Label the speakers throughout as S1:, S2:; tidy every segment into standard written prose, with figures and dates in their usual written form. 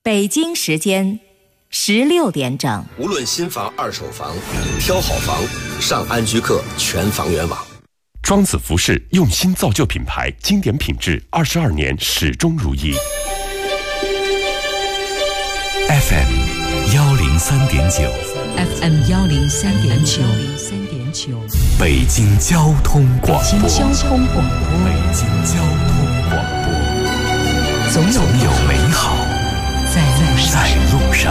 S1: 北京时间16点整。
S2: 无论新房、二手房，挑好房，上安居客全房源网。
S3: 庄子服饰用心造就品牌，经典品质22年始终如一。
S4: FM 103.9
S5: FM 103.9
S4: 北京交通广播。
S5: 北京交通广播。
S4: 北京交通广播。总有美好在路上。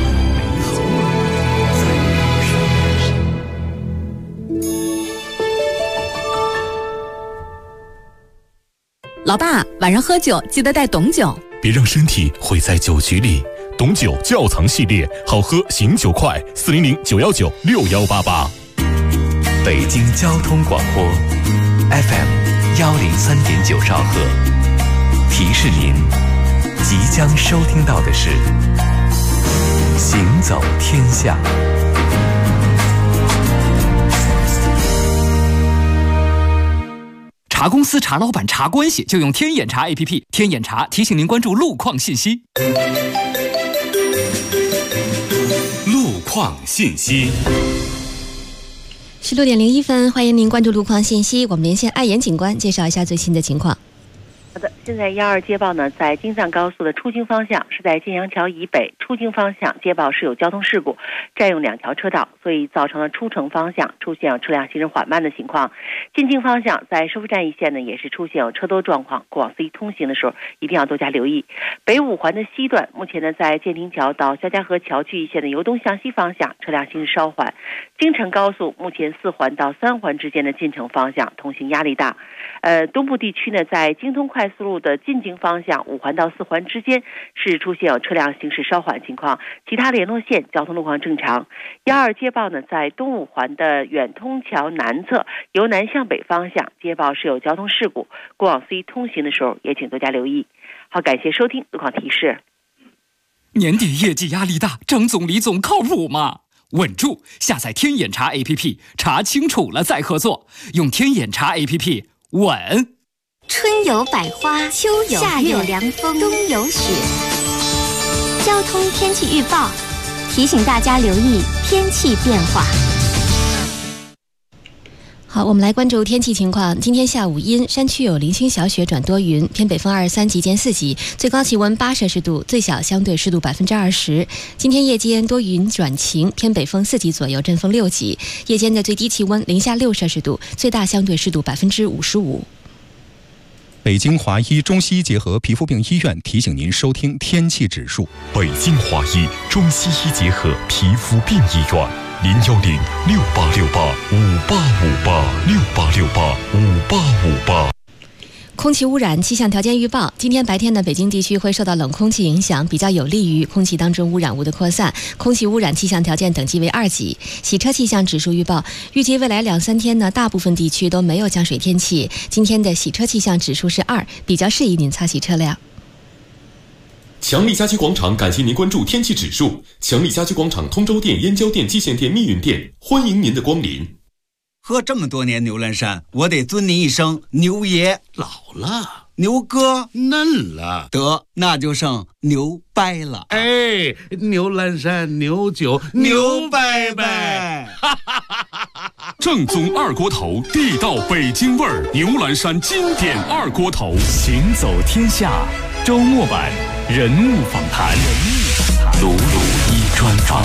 S5: 老爸，晚上喝酒记得带董酒，
S4: 别让身体毁在酒局里。董酒窖藏系列，好喝醒酒快，400-919-6188。北京交通广播 FM 103.9兆赫，提示您即将收听到的是行走天下。
S6: 查公司、查老板、查关系，就用天眼查 APP。天眼查提醒您关注路况信息。
S4: 路况信息。
S7: 16点01分，欢迎您关注路况信息。我们连线爱妍警官，介绍一下最新的情况。
S8: 好的，现在12接报呢，在京藏高速的出京方向，是在建阳桥以北出京方向接报是有交通事故，占用2条车道，所以造成了出城方向出现有车辆行驶缓慢的情况。进京方向在收费站一线呢，也是出现有车多状况，过往司机通行的时候一定要多加留意。北五环的西段，目前呢在建亭桥到肖家河桥区一线的由东向西方向车辆行驶稍缓。京承高速目前4环到3环之间的进城方向通行压力大。东部地区呢，在京通快速路的进京方向5环到4环之间是出现有车辆行驶稍缓情况，其他联络线交通路况正常。12接报呢，在东五环的远通桥南侧由南向北方向接报是有交通事故，过往司机通行的时候也请多加留意。好，感谢收听路况提示。
S6: 年底业绩压力大，张总、李总靠谱吗？稳住，下载天眼查 APP， 查清楚了再合作。用天眼查 APP， 稳。
S9: 春有百花，秋有夏有凉风，冬有雪。交通天气预报提醒大家留意天气变化。
S7: 好，我们来关注天气情况。今天下午阴，山区有零星小雪转多云，偏北风23级见4级，最高气温8摄氏度，最小相对湿度20%。今天夜间多云转晴，偏北风4级左右，阵风6级。夜间的最低气温零下6摄氏度，最大相对湿度55%。
S10: 北京华医中西医结合皮肤病医院提醒您收听天气指数。
S4: 北京华医中西医结合皮肤病医院，010-6868-5858，6868-5858。
S7: 空气污染气象条件预报：今天白天的北京地区会受到冷空气影响，比较有利于空气当中污染物的扩散，空气污染气象条件等级为2级。洗车气象指数预报：预计未来2-3天呢，大部分地区都没有降水天气。今天的洗车气象指数是2，比较适宜您擦洗车辆。
S11: 强力家居广场感谢您关注天气指数。强力家居广场通州店、燕郊店、蓟县店、密云店，欢迎您的光临。
S12: 喝这么多年牛栏山，我得尊您一声牛爷。
S13: 老了，
S12: 牛哥
S13: 嫩了，
S12: 得那就剩牛掰了。
S13: 哎，牛栏山牛酒牛掰掰。
S3: 正宗二锅头，地道北京味儿，牛栏山经典二锅头。
S4: 行走天下周末版人物访谈，鲁一专访。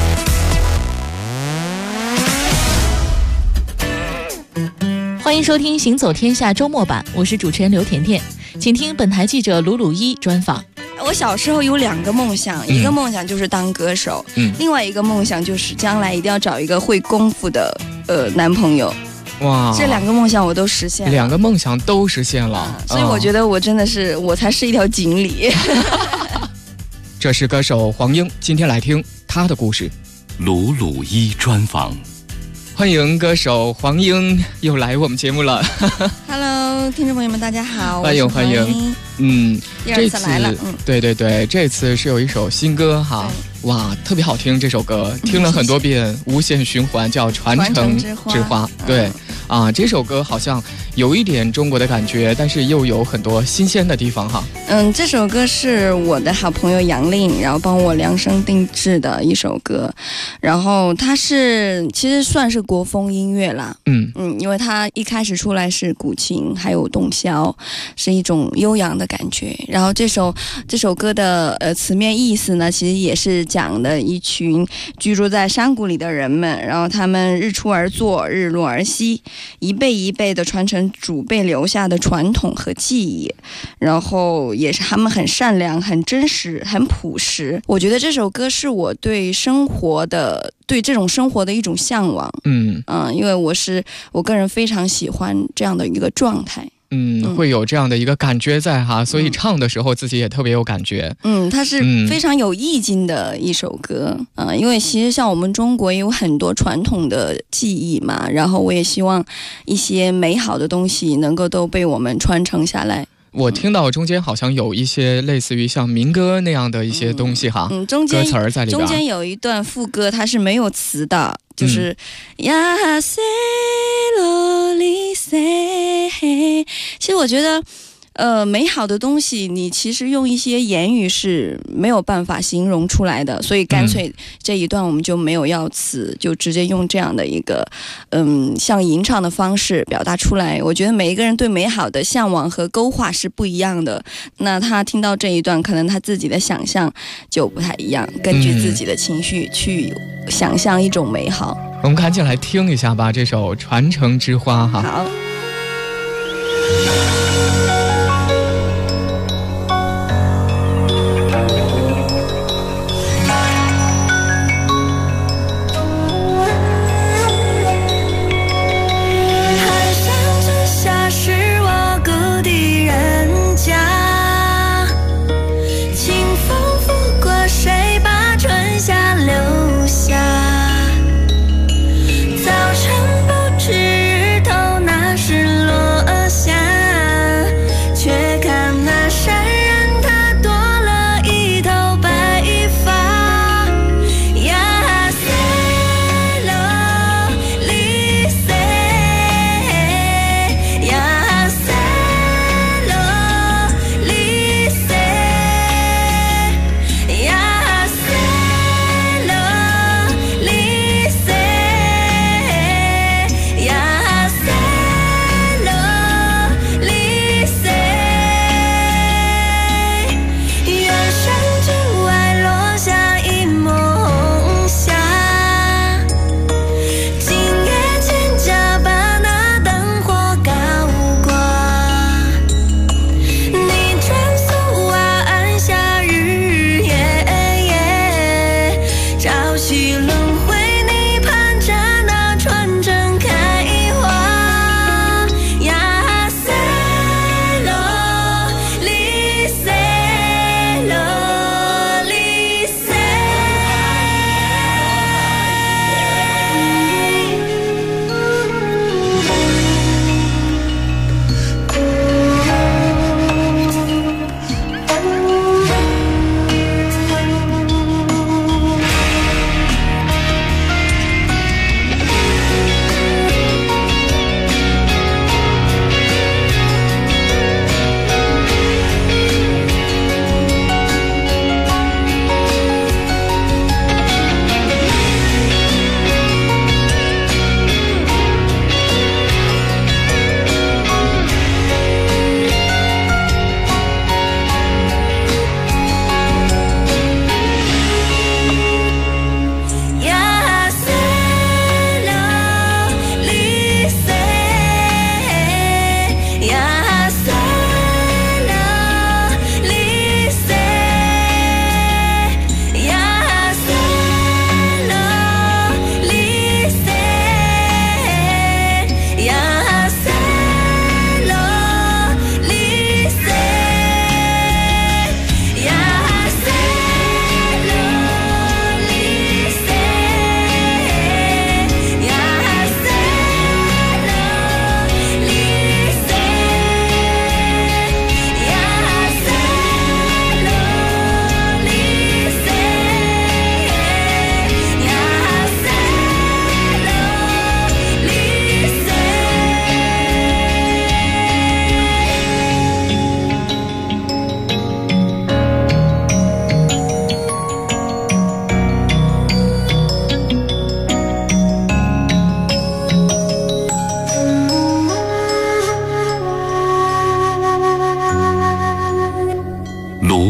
S5: 欢迎收听《行走天下》周末版，我是主持人刘甜甜，请听本台记者鲁一专访。
S14: 我小时候有2个梦想，一个梦想就是当歌手，另外一个梦想就是将来一定要找一个会功夫的男朋友。
S15: 哇，
S14: 这2个梦想我都实现了
S15: ，2个梦想都实现了，
S14: 所以我觉得我真的是，我才是一条锦鲤。
S15: 这是歌手黄英，今天来听他的故事。
S4: 鲁一专访。
S15: 欢迎歌手黄英又来我们节目了。
S14: Hello， 听众朋友们，大家好，
S15: 欢迎。
S14: 第2次来了。
S15: 对，这次是有一首新歌哈， 哇，特别好听这首歌，听了很多遍，无限循环，叫《传承之花》。对，这首歌好像有一点中国的感觉，但是又有很多新鲜的地方哈。
S14: 这首歌是我的好朋友杨令，然后帮我量身定制的一首歌，然后它是其实算是国风音乐啦。因为它一开始出来是古琴还有洞箫，是一种悠扬的感觉。然后这首歌的词面意思呢，其实也是讲的一群居住在山谷里的人们，然后他们日出而作，日落而息，一辈一辈的传承祖辈留下的传统和记忆，然后也是他们很善良、很真实、很朴实。我觉得这首歌是我对这种生活的一种向往。因为我个人非常喜欢这样的一个状态。
S15: 会有这样的一个感觉在哈，所以唱的时候自己也特别有感觉。
S14: 它是非常有意境的一首歌。因为其实像我们中国也有很多传统的技艺嘛，然后我也希望一些美好的东西能够都被我们传承下来。
S15: 我听到中间好像有一些类似于像民歌那样的一些东西哈，歌词儿在里边。
S14: 中间有一段副歌，它是没有词的，就是呀塞罗里塞。其实我觉得美好的东西你其实用一些言语是没有办法形容出来的，所以干脆这一段我们就没有要词，就直接用这样的一个像吟唱的方式表达出来。我觉得每一个人对美好的向往和勾画是不一样的，那他听到这一段可能他自己的想象就不太一样，根据自己的情绪去想象一种美好。
S15: 我们赶紧来听一下吧，这首《传承之花》哈。
S14: 好。
S16: 早晨不知日头那是落下。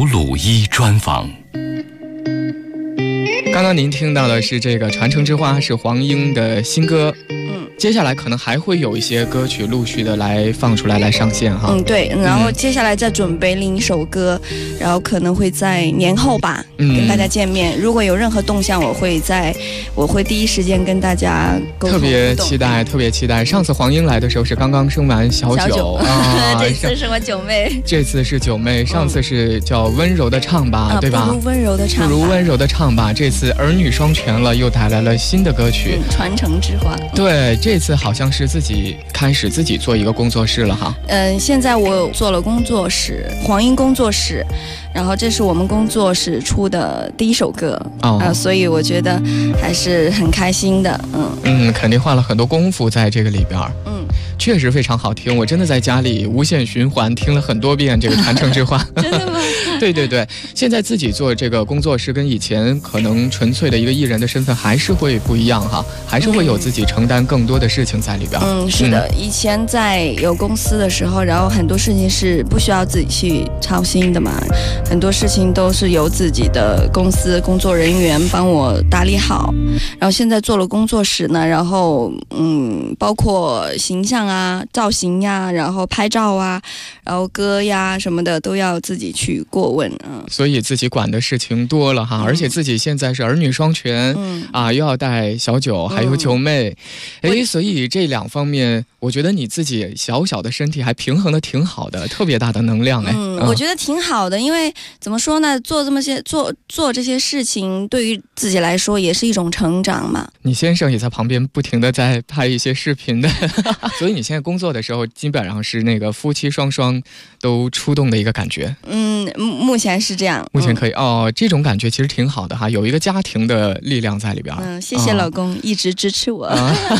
S4: 鲁一专访。
S15: 刚刚您听到的是这个《传承之花》，是黄英的新歌。接下来可能还会有一些歌曲陆续的来放出来，来上线哈。
S14: 对，然后接下来再准备另一首歌，然后可能会在年后吧，跟大家见面。如果有任何动向，我会第一时间跟大家沟通。
S15: 特别期待，特别期待。上次黄英来的时候是刚刚生完小九啊，
S14: 这次是我九妹，
S15: 这次是九妹，上次是叫温柔的唱吧，对吧？
S14: 不如温柔的唱吧，
S15: 不如温柔的唱吧。这次儿女双全了，又带来了新的歌曲
S14: 《传承之花》。
S15: 对。这次好像是自己开始自己做一个工作室了哈。
S14: 现在我做了工作室，黄英工作室，然后这是我们工作室出的第一首歌所以我觉得还是很开心的。
S15: 肯定花了很多功夫在这个里边。确实非常好听，我真的在家里无限循环听了很多遍这个《传承之花》。
S14: 真的吗？
S15: 对对对，现在自己做这个工作室跟以前可能纯粹的一个艺人的身份还是会不一样哈，还是会有自己承担更多的事情在里边。
S14: 是的，以前在有公司的时候，然后很多事情是不需要自己去操心的嘛，很多事情都是由自己的公司工作人员帮我打理好。然后现在做了工作室呢，然后包括形象啊、造型呀，然后拍照啊，然后歌呀什么的都要自己去过问。
S15: 所以自己管的事情多了哈，而且自己现在是儿女双全，又要带小九还有九妹，所以这两方面我觉得你自己小小的身体还平衡的挺好的，特别大的能量
S14: 我觉得挺好的，因为怎么说呢，做这些事情对于自己来说也是一种成长嘛。
S15: 你先生也在旁边不停的在拍一些视频的所以你现在工作的时候基本上是那个夫妻双双都出动的一个感觉。
S14: 目前是这样，
S15: 目前可以这种感觉其实挺好的哈，有一个家庭的力量在里边。
S14: 谢谢老公一直支持我。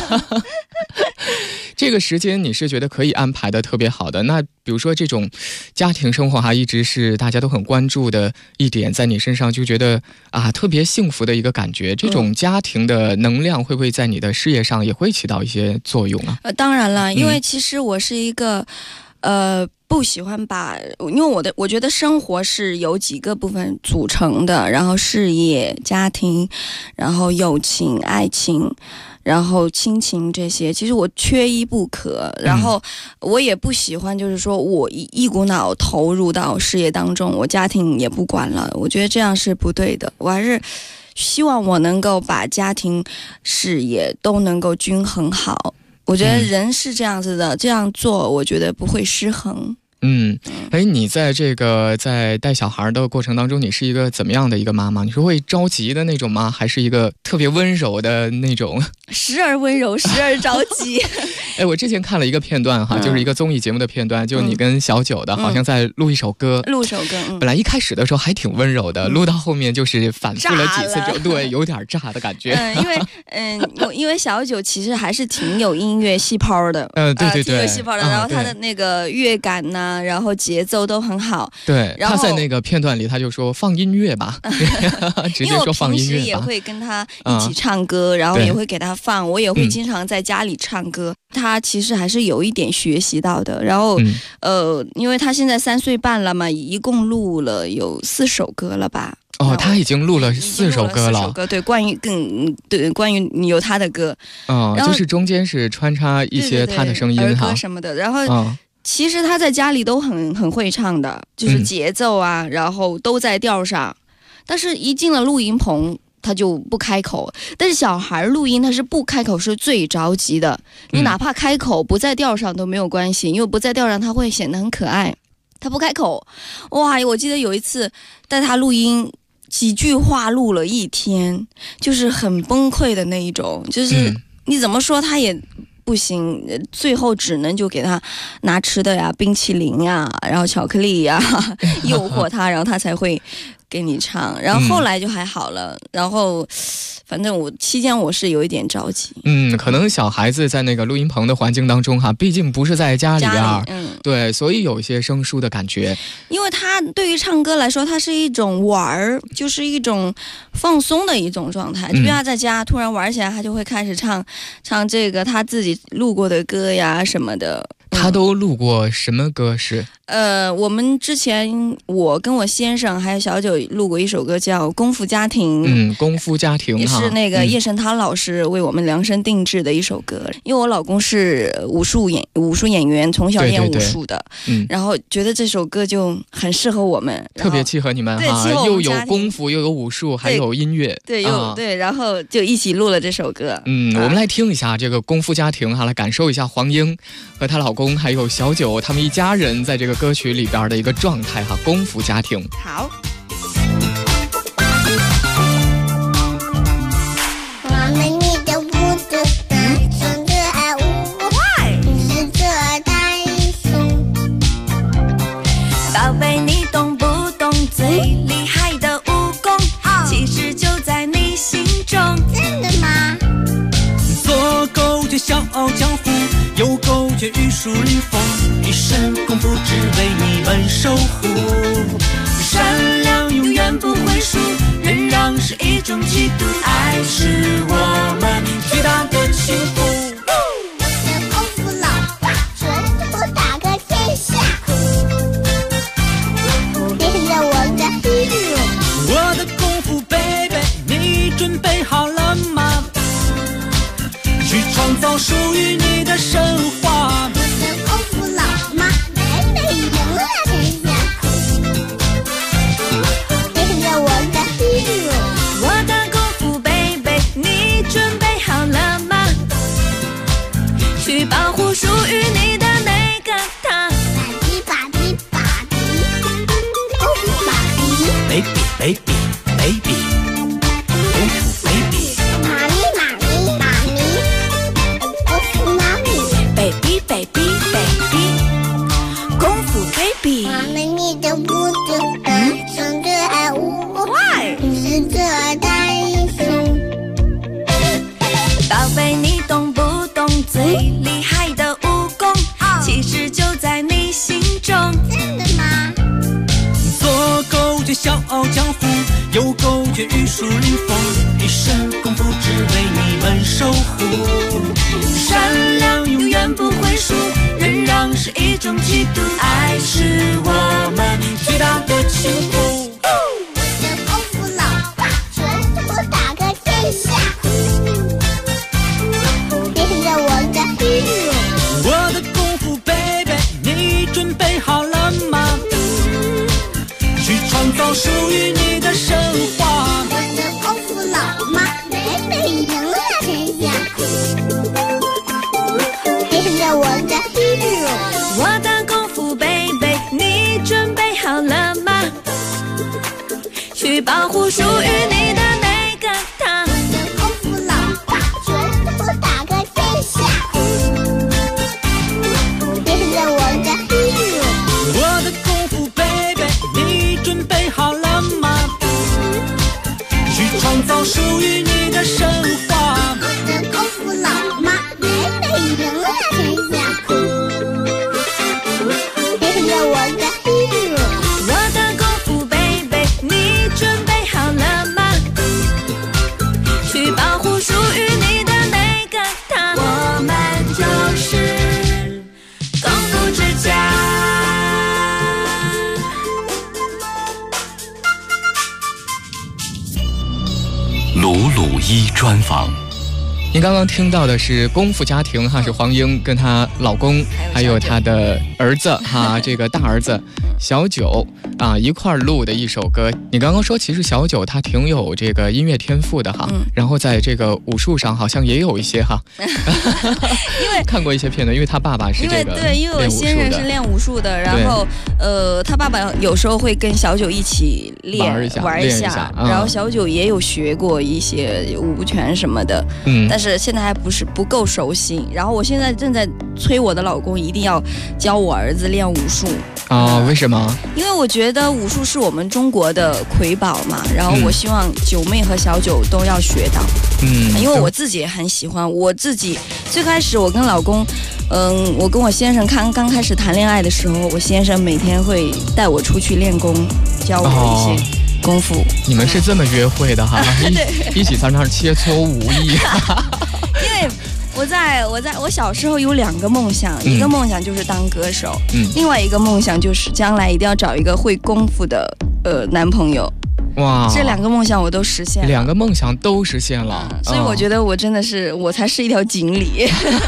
S15: 这个时间你是觉得可以安排的特别好的，那比如说这种家庭生活一直是大家都很关注的一点，在你身上就觉得特别幸福的一个感觉，这种家庭的能量会不会在你的事业上也会起到一些作用啊？
S14: 当然了，因为其实我是一个不喜欢因为我觉得生活是由几个部分组成的，然后事业、家庭，然后友情、爱情，然后亲情，这些其实我缺一不可。然后我也不喜欢就是说我一股脑投入到事业当中，我家庭也不管了，我觉得这样是不对的。我还是希望我能够把家庭事业都能够均衡好，我觉得人是这样子的，这样做我觉得不会失衡。
S15: 你在在带小孩的过程当中，你是一个怎么样的一个妈妈？你是会着急的那种吗？还是一个特别温柔的那种？
S14: 时而温柔，时而着急。
S15: 我之前看了一个片段哈，就是一个综艺节目的片段，就你跟小九的，好像在录一首歌。
S14: 录首歌，
S15: 本来一开始的时候还挺温柔的，录到后面就是反复了几次之后，对，有点炸的感觉。
S14: 因为小九其实还是挺有音乐细胞的，
S15: 对，
S14: 挺有细胞的。然后他的那个乐感呐，然后节奏都很好。
S15: 对，他在那个片段里他就说放音乐吧，直接说放音乐吧。
S14: 因为我平时也会跟他一起唱歌，然后也会给他放，我也会经常在家里唱歌。他其实还是有一点学习到的。然后因为他现在3岁半了嘛，一共录了有4首歌了吧。
S15: 他已经录了4首歌了。
S14: 对，关于有他的歌。
S15: 就是中间是穿插一些他的声音
S14: 儿歌什么的。然后其实他在家里都很会唱的，就是节奏啊，然后都在调上。但是一进了录音棚他就不开口。但是小孩录音他是不开口是最着急的，你哪怕开口不在调上都没有关系，因为不在调上他会显得很可爱。他不开口，哇！我记得有一次带他录音，几句话录了1天，就是很崩溃的那一种，就是你怎么说他也不行，最后只能就给他拿吃的呀，冰淇淋呀，然后巧克力呀，诱惑他，然后他才会给你唱。然后后来就还好了。然后反正期间我是有一点着急。
S15: 可能小孩子在那个录音棚的环境当中哈，毕竟不是在家里边，对，所以有一些生疏的感觉。
S14: 因为他对于唱歌来说，它是一种玩儿，就是一种放松的一种状态。就比如他在家突然玩起来，他就会开始唱这个他自己录过的歌呀什么的。
S15: 他都录过什么歌是？
S14: 我们之前我跟我先生还有小九录过一首歌叫《功夫家庭》，
S15: 功夫家庭
S14: 也是那个叶圣涛老师为我们量身定制的一首歌。因为我老公是武术演员，从小练武术的，然后觉得这首歌就很适合我们，
S15: 特别契合你们哈，又有功夫又有武术，还有音乐，
S14: 对，对，然后就一起录了这首歌。
S15: 我们来听一下这个《功夫家庭》哈，来感受一下黄英和她老公还有小九他们一家人在这个歌曲里边的一个状态哈，功夫家庭。
S14: 好。
S16: 我们你的屋子从这爱屋，你是这担心。
S17: 宝贝，你懂不懂最厉害的武功？其实就在你心中。
S16: 真的吗？
S18: 左勾拳笑傲江湖，右勾拳玉树临风，一身功夫只为你们守护。善良永远不会输，忍让是一种气度，爱是我们最大的幸福。
S16: 我的功夫老大，拳头打个天下。跟着我的 hero，
S18: 我的功夫 baby， 你准备好了吗？去创造属于你的神话。
S16: 我的功夫老妈，美美赢了天下。跟着我的 hero，
S17: 我的功夫 baby， 你准备好了吗？去保护属于你的那个他。
S16: 吧唧吧唧，功夫吧唧
S18: baby baby baby， 功夫 baby，
S16: 妈咪妈咪妈咪，功夫妈咪
S17: baby baby baby， 功夫 baby。
S16: 我们你的屋子从这爱屋，你是这担心。
S17: 宝贝，你懂不懂最厉害的武功？其实就在你心中。
S16: 真的吗？
S18: 左勾拳笑傲江湖，右勾拳玉树临风，一身功夫只为你们守护。善良永远不会输，忍让是一种气度，爱是我们最大的幸福。
S16: 我的功夫老大，拳头打个天下。跟着我的 hero，
S18: 我的功夫 baby， 你准备好了吗？去创造属于你的神话。
S16: 我的功夫老妈，美美赢了天下。跟着我的 hero，
S17: 我的功夫 baby， 你准备好了吗？去保护属于你的那个他。
S16: 我的功夫老大，拳头打个天下。跟着我的 hero，
S18: 我的功夫 baby， 你准备好了吗？去创造属于你的神话。
S16: 我的功夫老妈，美美赢了天下。跟着我的 hero，
S17: 我的功夫 baby， 你准备好了吗？去保护属于你的那个他。我们就是功夫之家。
S4: 鲁鲁一专访。
S15: 您刚刚听到的是功夫家庭哈，是黄英跟她老公还有她的儿子哈，这个大儿子小九啊一块儿录的一首歌。你刚刚说其实小九他挺有这个音乐天赋的哈，然后在这个武术上好像也有一些哈，
S14: 因为
S15: 看过一些片段，因为他爸爸是这个
S14: 因为我先生是练武术的，然后他爸爸有时候会跟小九一起玩一下，然后小九也有学过一些武拳什么的，但是现在还不够熟悉。然后我现在正在催我的老公一定要教我儿子练武术
S15: 啊，为什么？
S14: 因为我觉得武术是我们中国的瑰宝嘛，然后我希望九妹和小九都要学到，因为我自己也很喜欢。我自己最开始我跟老公，我跟我先生刚开始谈恋爱的时候，我先生每天会带我出去练功，教我一些功夫。
S15: 你们是这么约会的哈？一起在那儿切磋武艺。
S14: 因为我小时候有2个梦想，一个梦想就是当歌手，另外一个梦想就是将来一定要找一个会功夫的男朋友。哇，这2个梦想我都实现了
S15: ，2个梦想都实现了，
S14: 所以我觉得我真的是我才是一条锦鲤。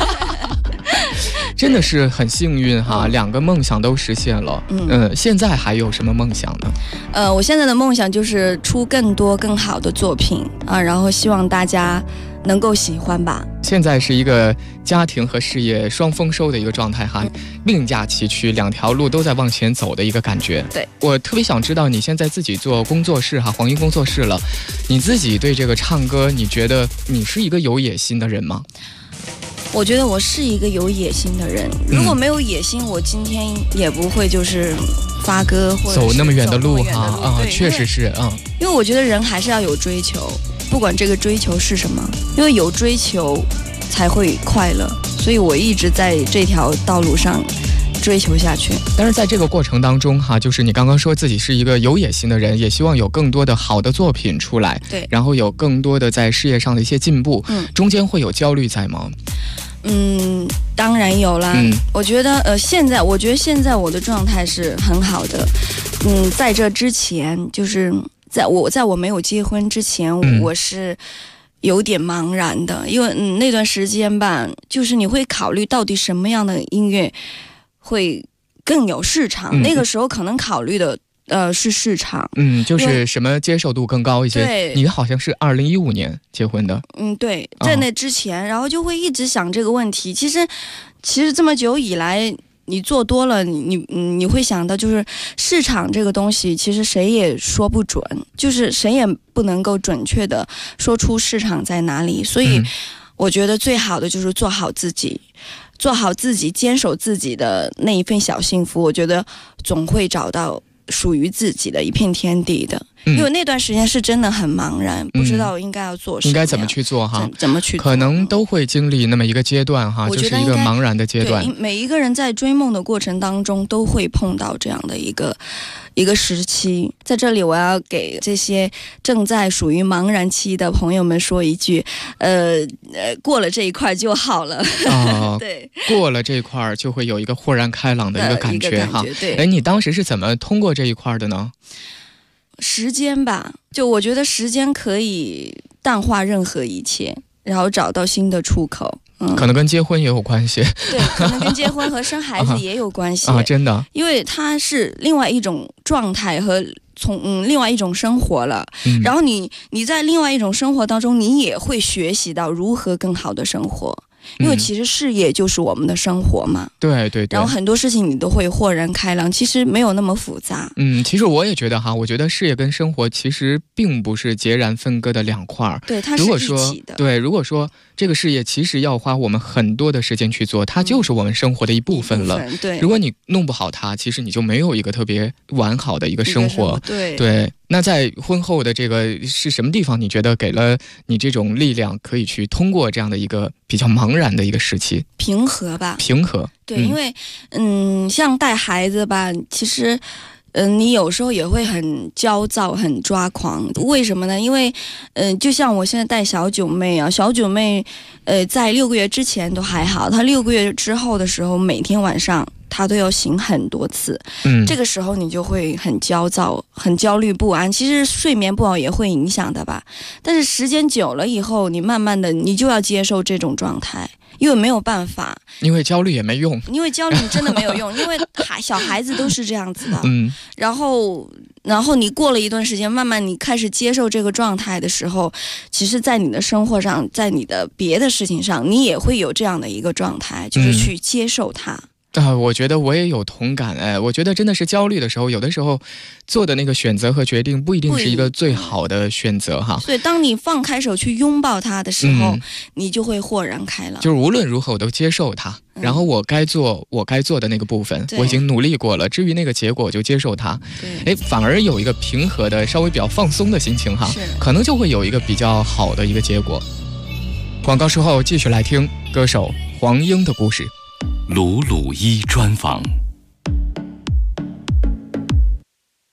S15: 真的是很幸运哈，2个梦想都实现了。现在还有什么梦想呢？
S14: 我现在的梦想就是出更多更好的作品啊，然后希望大家能够喜欢吧。
S15: 现在是一个家庭和事业双丰收的一个状态哈，并驾齐驱，2条路都在往前走的一个感觉。
S14: 对，
S15: 我特别想知道你现在自己做工作室哈，黄莺工作室了，你自己对这个唱歌，你觉得你是一个有野心的人吗？
S14: 我觉得我是一个有野心的人，如果没有野心，我今天也不会就是发歌或者
S15: 走那么远的路哈啊，确实是
S14: 因为我觉得人还是要有追求，不管这个追求是什么，因为有追求才会快乐，所以我一直在这条道路上追求下去。
S15: 但是在这个过程当中哈，就是你刚刚说自己是一个有野心的人，也希望有更多的好的作品出来，
S14: 对，
S15: 然后有更多的在事业上的一些进步，中间会有焦虑在吗？
S14: 当然有啦。我觉得现在我的状态是很好的。在这之前，就是在我没有结婚之前，我是有点茫然的，因为那段时间吧，就是你会考虑到底什么样的音乐会更有市场，那个时候可能考虑的是市场，
S15: 就是什么接受度更高一些。
S14: 对，
S15: 你好像是2015年结婚的。
S14: 对，在那之前，然后就会一直想这个问题。其实这么久以来，你做多了，你会想到，就是市场这个东西，其实谁也说不准，就是谁也不能够准确的说出市场在哪里。所以，我觉得最好的就是做好自己。坚守自己的那一份小幸福，我觉得总会找到属于自己的一片天地的。因为那段时间是真的很茫然，不知道应该要做什么，
S15: 应该怎么去做哈？
S14: 怎么去做？
S15: 可能都会经历那么一个阶段哈，就是一个茫然的阶段。
S14: 对，每一个人在追梦的过程当中都会碰到这样的一个时期。在这里，我要给这些正在属于茫然期的朋友们说一句：过了这一块就好了。对，
S15: 过了这一块就会有一个豁然开朗的一个感觉哈。
S14: 对，
S15: 你当时是怎么通过这一块的呢？
S14: 时间吧，就我觉得时间可以淡化任何一切，然后找到新的出口。
S15: 可能跟结婚也有关系。
S14: 对，可能跟结婚和生孩子也有关系
S15: 真的，
S14: 因为它是另外一种状态和另外一种生活了。然后你在另外一种生活当中，你也会学习到如何更好的生活。因为其实事业就是我们的生活嘛，
S15: 对，然
S14: 后很多事情你都会豁然开朗，其实没有那么复杂。
S15: 其实我也觉得哈，我觉得事业跟生活其实并不是截然分割的2块，
S14: 对，它是一起的。
S15: 对，如果说这个事业其实要花我们很多的时间去做，它就是我们生活的一部分了。
S14: 对，
S15: 如果你弄不好它，其实你就没有一个特别完好的一个生活。
S14: 对。
S15: 那在婚后的这个是什么地方你觉得给了你这种力量，可以去通过这样的一个比较茫然的一个时期？
S14: 平和吧。
S15: 平和。
S14: 对，因为像带孩子吧，其实你有时候也会很焦躁、很抓狂。为什么呢？因为就像我现在带小九妹啊，小九妹在6个月之前都还好，她6个月之后的时候，每天晚上他都要醒很多次，这个时候你就会很焦躁、很焦虑不安。其实睡眠不好也会影响的吧，但是时间久了以后，你慢慢的你就要接受这种状态，因为没有办法，
S15: 因为焦虑也没用，
S14: 因为焦虑真的没有用，因为小孩子都是这样子的。然后你过了一段时间，慢慢你开始接受这个状态的时候，其实在你的生活上，在你的别的事情上，你也会有这样的一个状态，就是去接受它。
S15: 我觉得我也有同感。我觉得真的是焦虑的时候，有的时候做的那个选择和决定不一定是一个最好的选择哈。
S14: 所以当你放开手去拥抱它的时候，你就会豁然开朗。
S15: 就是无论如何我都接受它，然后我该做的那个部分，我已经努力过了，至于那个结果我就接受它。反而有一个平和的、稍微比较放松的心情哈，可能就会有一个比较好的一个结果。广告之后继续来听歌手黄莺的故事。
S4: 鲁鲁一专访。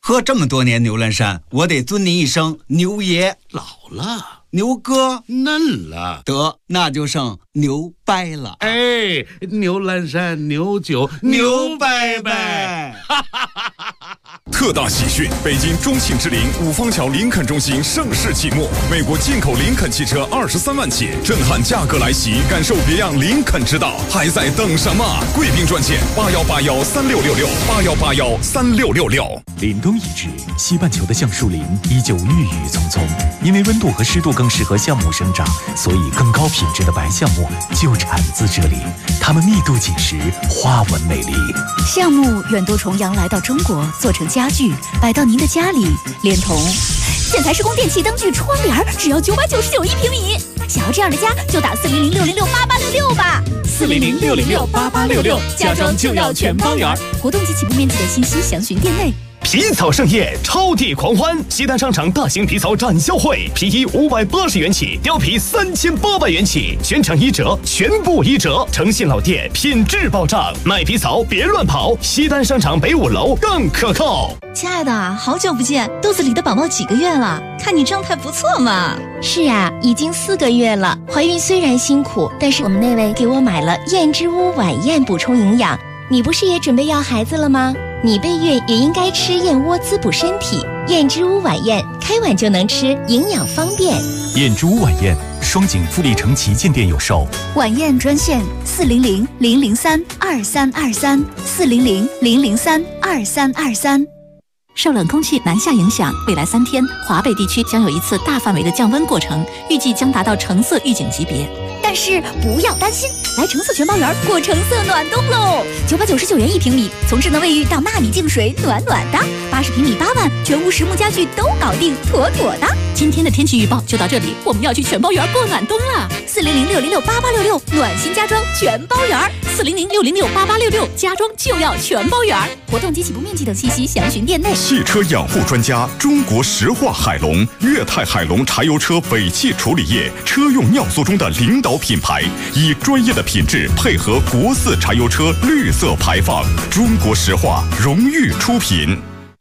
S12: 喝这么多年牛栏山，我得尊你一声牛爷。
S13: 老了，
S12: 牛哥
S13: 嫩了，
S12: 得那就剩牛掰了。
S13: 哎，牛栏山牛酒牛掰掰。
S3: 特大喜讯！北京中信之林五方桥林肯中心盛世启幕，美国进口林肯汽车23万起，震撼价格来袭，感受别样林肯之道，还在等什么？贵宾专线81813666，81813666。
S19: 凛冬已至，西半球的橡树林依旧郁郁葱葱，因为温度和湿度更适合橡木生长，所以更高品质的白橡木就产自这里。它们密度紧实，花纹美丽。
S20: 橡木远渡重洋来到中国，做成家具摆到您的家里，连同建材施工电器灯具窗帘只要999一平米。想要这样的家，就打400-606-8866吧。
S19: 400-606-8866，家装就要全包圆。
S20: 活动及起步面积的信息详询店内。
S21: 皮草盛宴，超地狂欢！西单商场大型皮草展销会，皮衣580元起，貂皮3800元起，全场1折，全部1折。诚信老店，品质保障，卖皮草别乱跑。西单商场北5楼更可靠。
S22: 亲爱的，好久不见，肚子里的宝宝几个月了？看你状态不错嘛。
S23: 是啊，已经4个月了。怀孕虽然辛苦，但是我们那位给我买了燕之屋晚宴补充营养。你不是也准备要孩子了吗？你备孕也应该吃燕窝滋补身体。燕之屋晚宴，开碗就能吃，营养方便。
S19: 燕之屋晚宴，双井富力城旗舰店有售。
S20: 晚宴专线400-003-2323，400-003-2323。受冷空气南下影响，未来3天，华北地区将有一次大范围的降温过程，预计将达到橙色预警级别。但是不要担心，来橙色全包园过橙色暖冬喽！999元1平米，从智能卫浴到纳米净水，暖暖的；80平米8万，全屋实木家具都搞定，妥妥的。今天的天气预报就到这里，我们要去全包园过暖冬了。400-606-8866，暖心家装全包园。400-606-8866，家装就要全包园。活动及起步面积等信息详询店内。
S3: 汽车养护专家，中国石化海龙、粤泰海龙柴油车尾气处理液，车用尿素中的领导品牌，以专业的品质配合国4柴油车绿色排放，中国石化荣誉出品。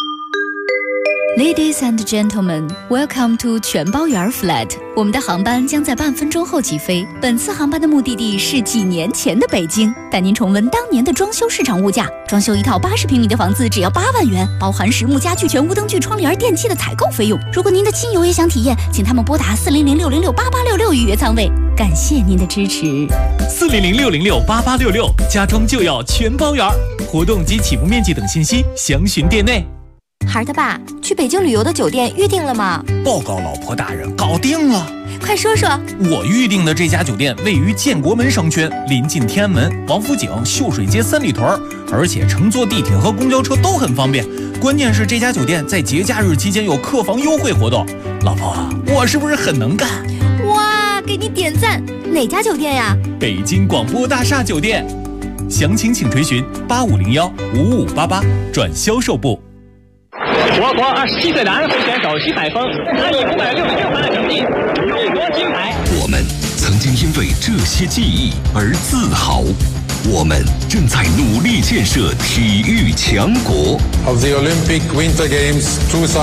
S20: Ladies and gentlemen, welcome to 全包园 flat。我们的航班将在半分钟后起飞。本次航班的目的地是几年前的北京，带您重温当年的装修市场物价。装修一套80平米的房子只要8万元，包含实木家具、全屋灯具、窗帘、电器的采购费用。如果您的亲友也想体验，请他们拨打400-606-8866预约舱位。感谢您的支持。
S19: 400-606-8866，家装就要全包园。活动及起步面积等信息详询店内。
S23: 孩儿他爸，去北京旅游的酒店预定了吗？
S24: 报告老婆大人，搞定了。
S23: 快说说。
S24: 我预定的这家酒店位于建国门商圈，临近天安门、王府井、秀水街3里屯，而且乘坐地铁和公交车都很方便。关键是这家酒店在节假日期间有客房优惠活动。老婆，我是不是很能干？
S23: 哇，给你点赞！哪家酒店呀？
S19: 北京广播大厦酒店。详情请垂询8501-5588转销售部。
S21: 我国27岁男会选手徐海峰，他以566分的成绩荣夺金牌。
S2: 我们曾经因为这些记忆而自豪，我们正在努力建设体育强国。
S25: Of the Olympic Winter Games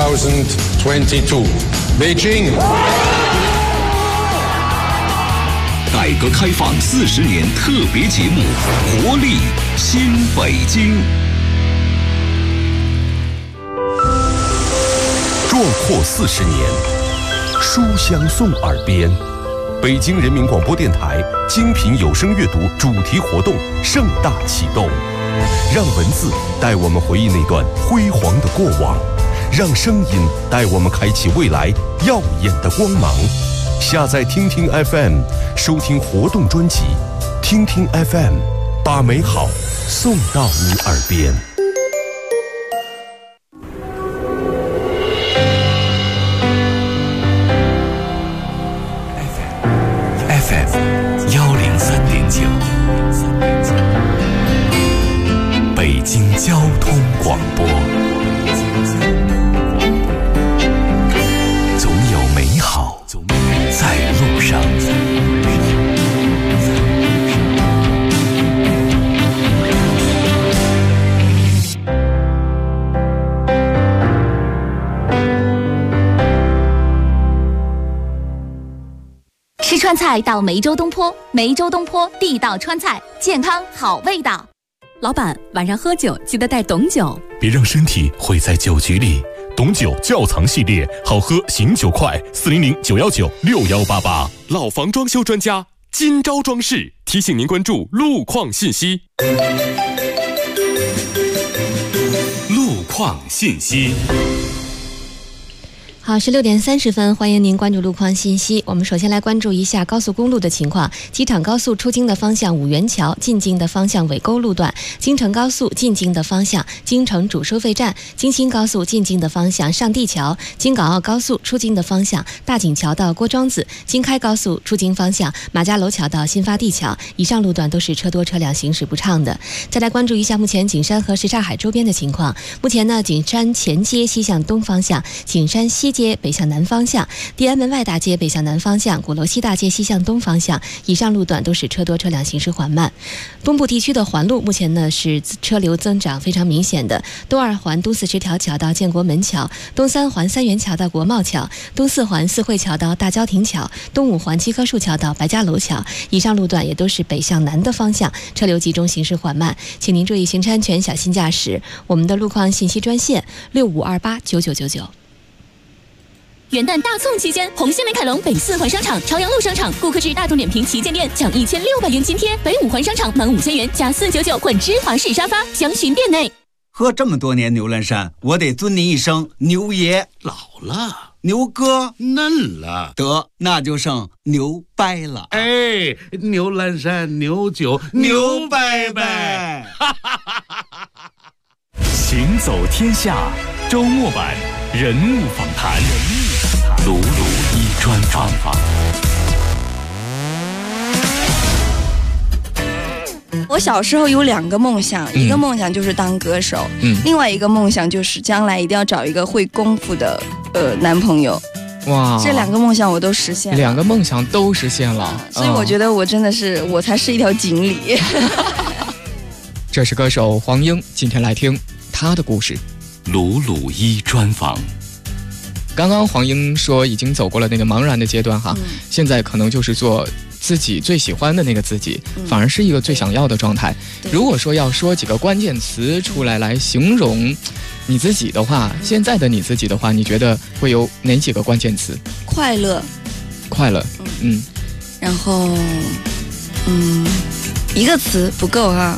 S25: 2022, Beijing。
S2: 改革开放40年特别节目，活力新北京。壮阔40年，书香送耳边。北京人民广播电台精品有声阅读主题活动盛大启动，让文字带我们回忆那段辉煌的过往，让声音带我们开启未来耀眼的光芒。下载听听 FM， 收听活动专辑，听听 FM， 把美好送到你耳边。
S4: 103.9，北京交通广播。总有美好在路上。
S20: 川菜到梅州东坡，梅州东坡地道川菜，健康好味道。
S1: 老板，晚上喝酒记得带董酒，
S2: 别让身体毁在酒局里。董酒窖藏系列，好喝醒酒快，400-919-6188。
S11: 老房装修专家金招装饰提醒您关注路况信息。
S4: 路况信息。
S7: 好，16点30分，欢迎您关注路况信息。我们首先来关注一下高速公路的情况。机场高速出京的方向五元桥，进京的方向尾沟路段；京承高速进京的方向京承主收费站；京新高速进京的方向上地桥；京港澳高速出京的方向大井桥到郭庄子；京开高速出京方向马家楼桥到新发地桥。以上路段都是车多车辆行驶不畅的。再来关注一下目前景山和什刹海周边的情况。目前呢，景山前街西向东方向，景山西街北向南方向，地安门外大街北向南方向，鼓楼西大街西向东方向，以上路段都是车多车辆行驶缓慢。东部地区的环路目前呢是车流增长非常明显的，东二环东四十条桥到建国门桥，东三环三元桥到国贸桥，东四环四惠桥到大郊亭桥，东五环七棵树桥到白家楼桥，以上路段也都是北向南的方向，车流集中行驶缓慢，请您注意行车安全，小心驾驶。我们的路况信息专线65289999。
S20: 元旦大促期间，红星美凯龙北四环商场、朝阳路商场顾客至大众点评旗舰店享1600元津贴；北五环商场满5000元加499混芝华士沙发，详询店内。
S12: 喝这么多年牛栏山，我得尊您一声牛爷。
S13: 老了，
S12: 牛哥
S13: 嫩了，
S12: 得那就剩牛掰了。
S13: 哎，牛栏山牛酒牛掰掰。
S19: 行走天下周末版人物访谈，鲁鲁一专访。
S14: 我小时候有2个梦想，一个梦想就是当歌手，另外一个梦想就是将来一定要找一个会功夫的男朋友。
S15: 哇，
S14: 这2个梦想我都实现了
S15: ，2个梦想都实现了，
S14: 所以我觉得我真的是我才是一条锦鲤。
S15: 这是歌手黄英，今天来听他的故事。
S4: 鲁鲁一专访。
S15: 刚刚黄英说已经走过了那个茫然的阶段哈，现在可能就是做自己最喜欢的那个自己，反而是一个最想要的状态。如果说要说几个关键词出来形容你自己的话，现在的你自己的话，你觉得会有哪几个关键词？
S14: 快乐，
S15: 然
S14: 后一个词不够哈。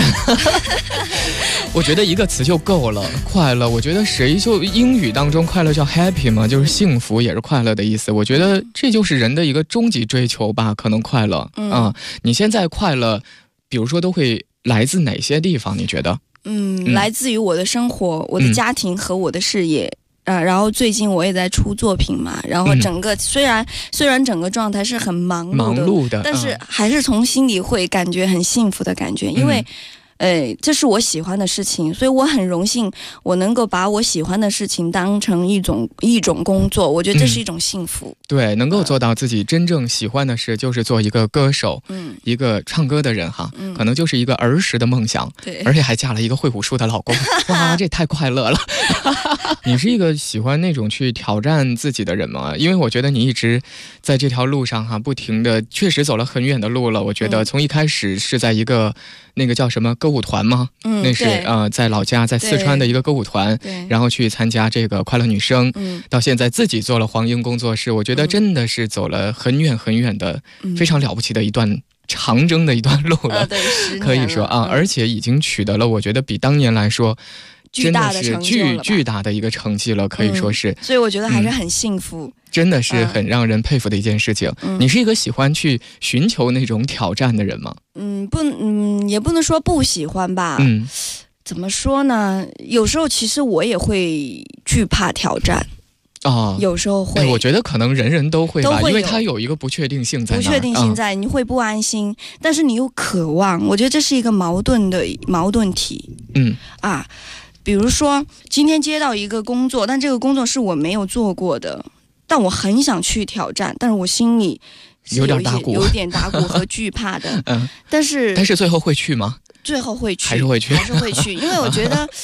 S15: 我觉得一个词就够了，快乐。我觉得谁就英语当中快乐叫 happy 嘛，就是幸福也是快乐的意思。我觉得这就是人的一个终极追求吧，可能快乐你现在快乐，比如说都会来自哪些地方？你觉得？
S14: 来自于我的生活、我的家庭和我的事业。然后最近我也在出作品嘛，然后整个虽然整个状态是很忙碌的，但是还是从心里会感觉很幸福的感觉，因为这是我喜欢的事情，所以我很荣幸我能够把我喜欢的事情当成一种工作，我觉得这是一种幸福。
S15: 对，能够做到自己真正喜欢的事，就是做一个歌手，一个唱歌的人哈，可能就是一个儿时的梦想，
S14: 对，
S15: 而且还嫁了一个会武术的老公，哇，这太快乐了。你是一个喜欢那种去挑战自己的人吗？因为我觉得你一直在这条路上哈，不停的，确实走了很远的路了。我觉得从一开始是在一个那个叫什么歌舞团吗？那是在老家，在四川的一个歌舞团，然后去参加这个快乐女声，到现在自己做了黄英工作室，我觉得真的是走了很远很远的，非常了不起的一段长征的一段路了，可以说而且已经取得了我觉得比当年来说真的是巨大的一个成绩了，可以说是，
S14: 所以我觉得还是很幸福，
S15: 真的是很让人佩服的一件事情。你是一个喜欢去寻求那种挑战的人吗？
S14: 也不能说不喜欢吧。怎么说呢？有时候其实我也会惧怕挑战。有时候会，
S15: 我觉得可能人都会吧，因为它有一个不确定性在那儿，
S14: 不确定性在，你会不安心，但是你又渴望，我觉得这是一个矛盾体。比如说今天接到一个工作，但这个工作是我没有做过的，但我很想去挑战，但是我心里
S15: 有点打鼓
S14: 和惧怕的。但是
S15: 最后会去吗？
S14: 最后会去，
S15: 还是会去，
S14: 因为我觉得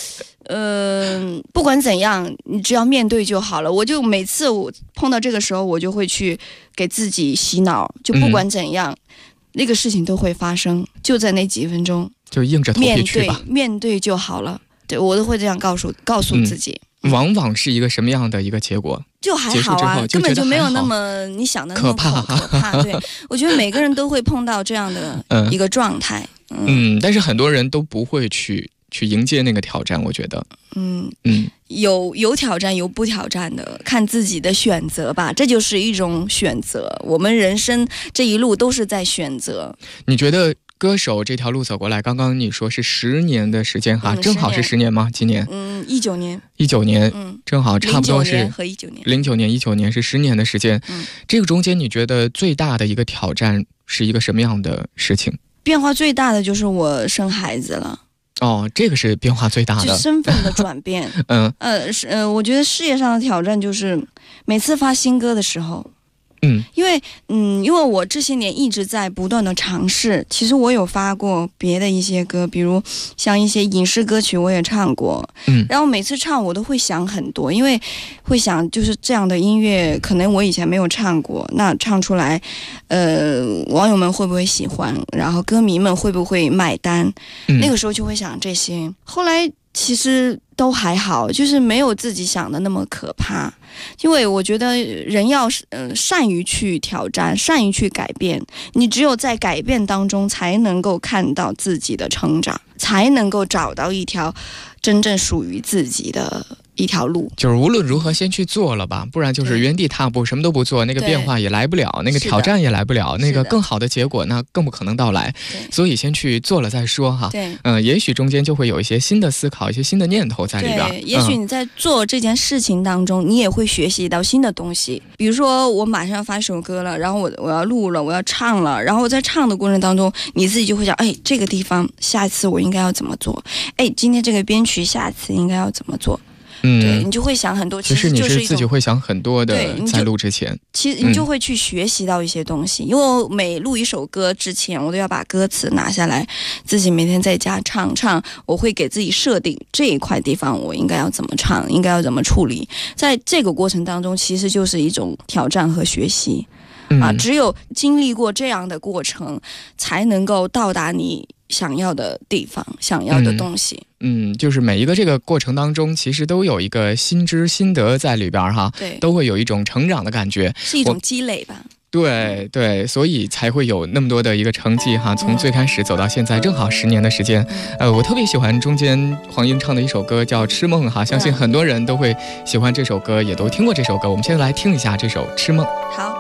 S14: 不管怎样，你只要面对就好了。我就每次我碰到这个时候，我就会去给自己洗脑，就不管怎样，那个事情都会发生，就在那几分钟，
S15: 就硬着头皮去吧，
S14: 面对就好了。对，我都会这样告诉自己。
S15: 往往是一个什么样的一个结果？
S14: 就还好啊，根本就没有那么你想的那么可怕。对，我觉得每个人都会碰到这样的一个状态。
S15: 但是很多人都不会去迎接那个挑战，我觉得。
S14: 有挑战有不挑战的，看自己的选择吧，这就是一种选择。我们人生这一路都是在选择。
S15: 你觉得歌手这条路走过来，刚刚你说是10年的时间哈，正好是10年吗？今年
S14: 19年
S15: ，19年，正好差不多是
S14: 和19年
S15: ，09年、19年是10年的时间。这个中间你觉得最大的一个挑战是一个什么样的事情？
S14: 变化最大的就是我生孩子了。
S15: 这个是变化最大的，
S14: 就身份的转变。我觉得事业上的挑战就是每次发新歌的时候。因为我这些年一直在不断的尝试，其实我有发过别的一些歌，比如像一些影视歌曲我也唱过，然后每次唱我都会想很多，因为会想就是这样的音乐可能我以前没有唱过，那唱出来网友们会不会喜欢，然后歌迷们会不会买单，那个时候就会想这些。后来其实都还好，就是没有自己想的那么可怕，因为我觉得人要善于去挑战，善于去改变，你只有在改变当中才能够看到自己的成长，才能够找到一条真正属于自己的一条路。
S15: 就是无论如何先去做了吧，不然就是原地踏步，什么都不做，那个变化也来不了，那个挑战也来不了，那个更好的结果那更不可能到来。所以先去做了再说哈。也许中间就会有一些新的思考，一些新的念头在里边。
S14: 也许你在做这件事情当中，你也会学习到新的东西。比如说我马上要发一首歌了，然后我要录了，我要唱了，然后在唱的过程当中，你自己就会想，这个地方下一次我应该要怎么做？今天这个编曲下一次应该要怎么做？对，你就会想很多。
S15: 其实你是自己会想很多的，在录之前，
S14: 其实你就会去学习到一些东西。因为我每录一首歌之前，我都要把歌词拿下来，自己每天在家唱。我会给自己设定这一块地方我应该要怎么唱，应该要怎么处理。在这个过程当中，其实就是一种挑战和学习。只有经历过这样的过程，才能够到达你想要的地方，想要的东西。
S15: 就是每一个这个过程当中，其实都有一个心知心得在里边哈，
S14: 对，
S15: 都会有一种成长的感觉，
S14: 是一种积累吧。
S15: 对，所以才会有那么多的一个成绩哈，从最开始走到现在，正好10年的时间。我特别喜欢中间黄英唱的一首歌叫《痴梦》哈，相信很多人都会喜欢这首歌，也都听过这首歌。我们现在来听一下这首《痴梦》。
S14: 好。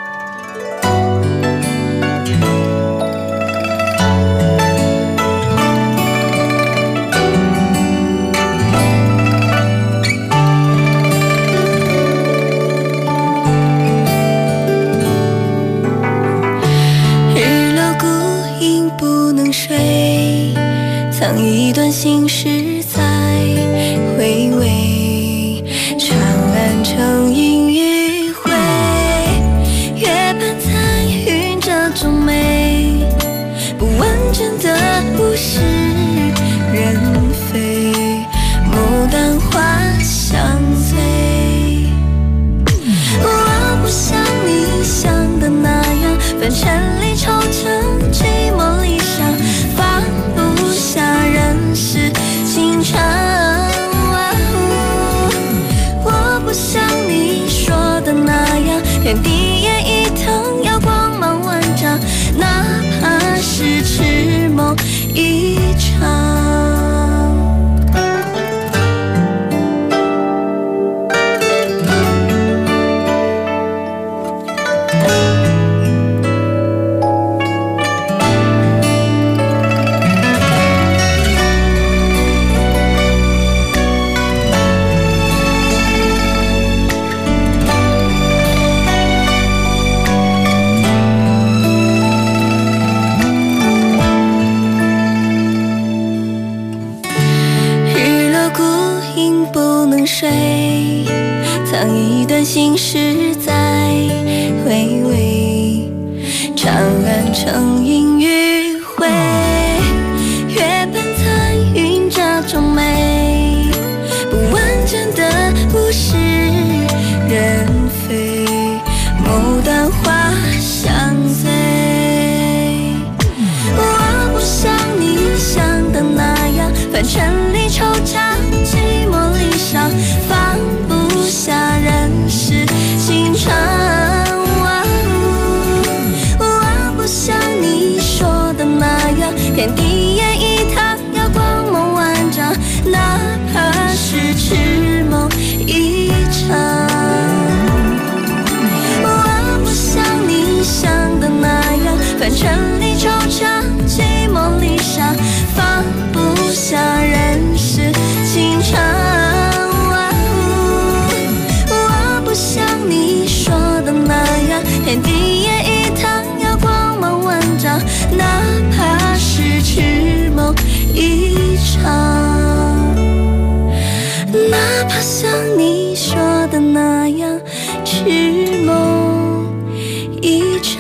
S17: 藏一段心事在回味，长安城阴余晖，月半残云这种美，不完整的物是人非，牡丹花相随。我不像你想的那样，凡尘里愁成寂寞理想，放不下人世情长。我不像你说的那样，天地也一腾，要光芒万丈，哪怕是痴梦一场。睡，藏一段心事在回味，长安城阴余晖，月半残云这种美， 哪怕像你说的那样，是梦一场。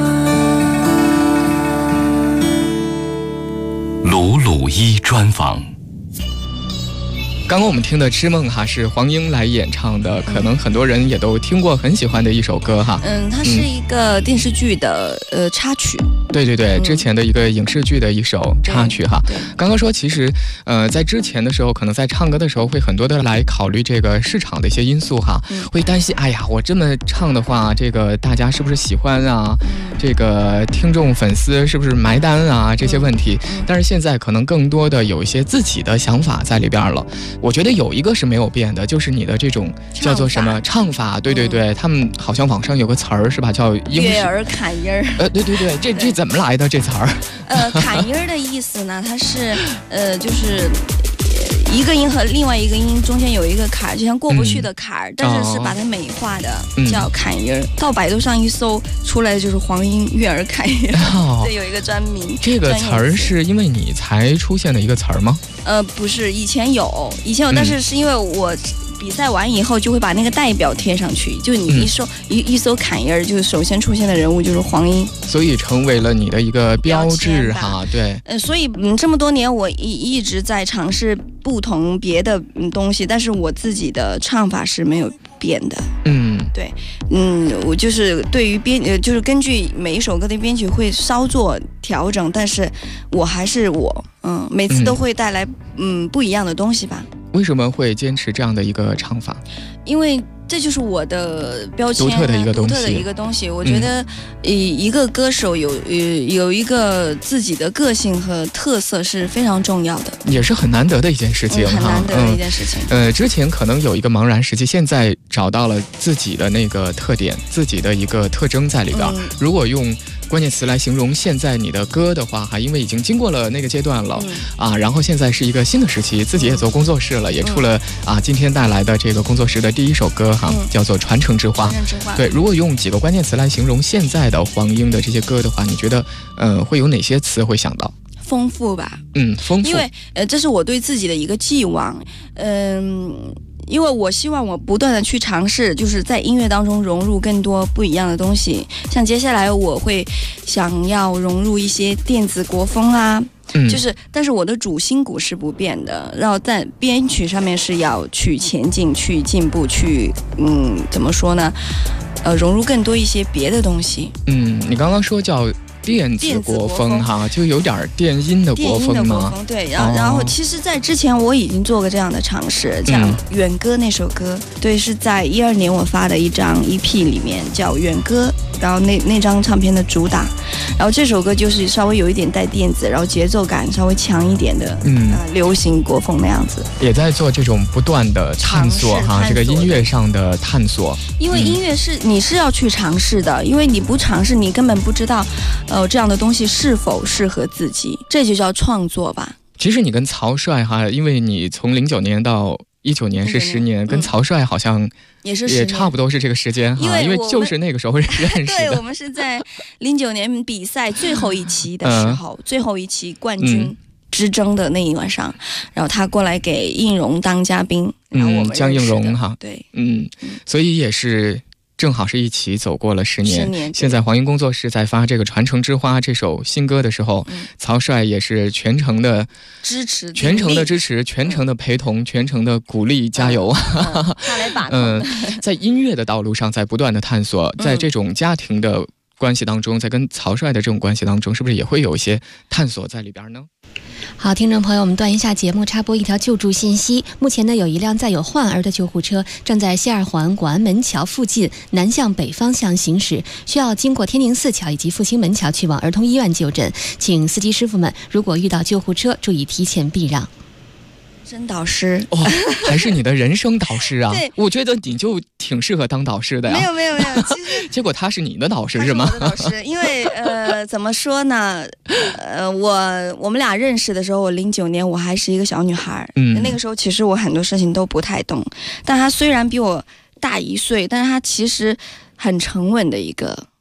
S4: 鲁鲁一专访。
S15: 刚刚我们听的《痴梦》哈是黄英来演唱的，可能很多人也都听过，很喜欢的一首歌哈。
S14: 它是一个电视剧的插曲。
S15: 对对对，之前的一个影视剧的一首插曲哈。刚刚说其实在之前的时候，可能在唱歌的时候会很多的来考虑这个市场的一些因素哈，会担心哎呀我这么唱的话，这个大家是不是喜欢啊？这个听众粉丝是不是埋单啊？这些问题。但是现在可能更多的有一些自己的想法在里边了。我觉得有一个是没有变的，就是你的这种叫做什么唱法，对对对，他们好像网上有个词儿是吧，叫
S14: 悦耳砍音儿。
S15: 对对对，这怎么来的这词儿？
S14: 砍音儿的意思呢，它是就是一个音和另外一个音中间有一个坎儿，就像过不去的坎儿，但是是把它美化的，叫砍音儿。到百度上一搜出来的就是黄莺悦耳砍音儿，对，有一个专名。
S15: 这个词儿是因为你才出现的一个词儿吗？
S14: 不是，以前有，但是是因为我比赛完以后就会把那个代表贴上去，就你一搜砍音儿，就首先出现的人物就是黄莺，
S15: 所以成为了你的一个标志哈。对，
S14: 所以这么多年我一直在尝试不同别的东西，但是我自己的唱法是没有变的。对，我就是对于就是根据每一首歌的编曲会稍作调整，但是我还是我，每次都会带来不一样的东西吧。
S15: 为什么会坚持这样的一个唱法？
S14: 因为这就是我的标签，
S15: 独特的一个
S14: 东西。我觉得一个歌手有一个自己的个性和特色是非常重要的，
S15: 也是很难得的一件事情，
S14: 很难得的一件事情。
S15: 之前可能有一个茫然时期，现在找到了自己的那个特点，自己的一个特征在里边。如果用关键词来形容现在你的歌的话哈，因为已经经过了那个阶段了然后现在是一个新的时期，自己也做工作室了，也出了今天带来的这个工作室的第一首歌哈，叫做《传承之花》。对，如果用几个关键词来形容现在的黄莺的这些歌的话，你觉得会有哪些词会想到？
S14: 丰富吧，
S15: 丰富，
S14: 因为这是我对自己的一个寄望，因为我希望我不断的去尝试，就是在音乐当中融入更多不一样的东西。像接下来我会想要融入一些电子国风啊，但是我的主心骨是不变的，然后在编曲上面是要去前进、去进步、去怎么说呢？融入更多一些别的东西。
S15: 你刚刚说叫电子国风哈，就有点电音的国风吗？
S14: 对，然后其实在之前我已经做过这样的尝试，像《远歌》那首歌，对，是在12年我发的一张 EP 里面叫《远歌》，然后那张唱片的主打，然后这首歌就是稍微有一点带电子，然后节奏感稍微强一点的流行国风那样子，
S15: 也在做这种不断的探索哈，这个音乐上的探索。
S14: 因为音乐是你是要去尝试的，因为你不尝试，你根本不知道这样的东西是否适合自己，这就叫创作吧。
S15: 其实你跟曹帅哈，因为你从09年到19年是10年，跟曹帅好像也差不多是这个时间哈，因为就是那个时候认识的。
S14: 对，我们是在09年比赛最后一期的时候，最后一期冠军之争的那一晚上，然后他过来给应荣当嘉宾，然后我们
S15: 江应荣哈，
S14: 对，
S15: 所以也是正好是一起走过了10年。现在黄莺工作室在发这个《传承之花》这首新歌的时候，曹帅也是全程的支持，全程的陪同，全程的鼓励，加油！
S14: 他来把
S15: 在音乐的道路上在不断的探索，在这种家庭的关系当中，在跟曹帅的这种关系当中，是不是也会有一些探索在里边呢？
S7: 好，听众朋友，我们断一下节目，插播一条救助信息。目前呢，有一辆载有患儿的救护车正在西二环广安门桥附近南向北方向行驶，需要经过天宁寺桥以及复兴门桥去往儿童医院就诊，请司机师傅们如果遇到救护车，注意提前避让。
S14: 人生导师
S15: 还是你的人生导师啊？
S14: 对，
S15: 我觉得你就挺适合当导师的呀。
S14: 没有，其实
S15: 结果他是你的导师是吗？
S14: 我的导师，因为怎么说呢？我们俩认识的时候，我09年我还是一个小女孩，那个时候其实我很多事情都不太懂，但他虽然比我大1岁，但是他其实很沉稳的一个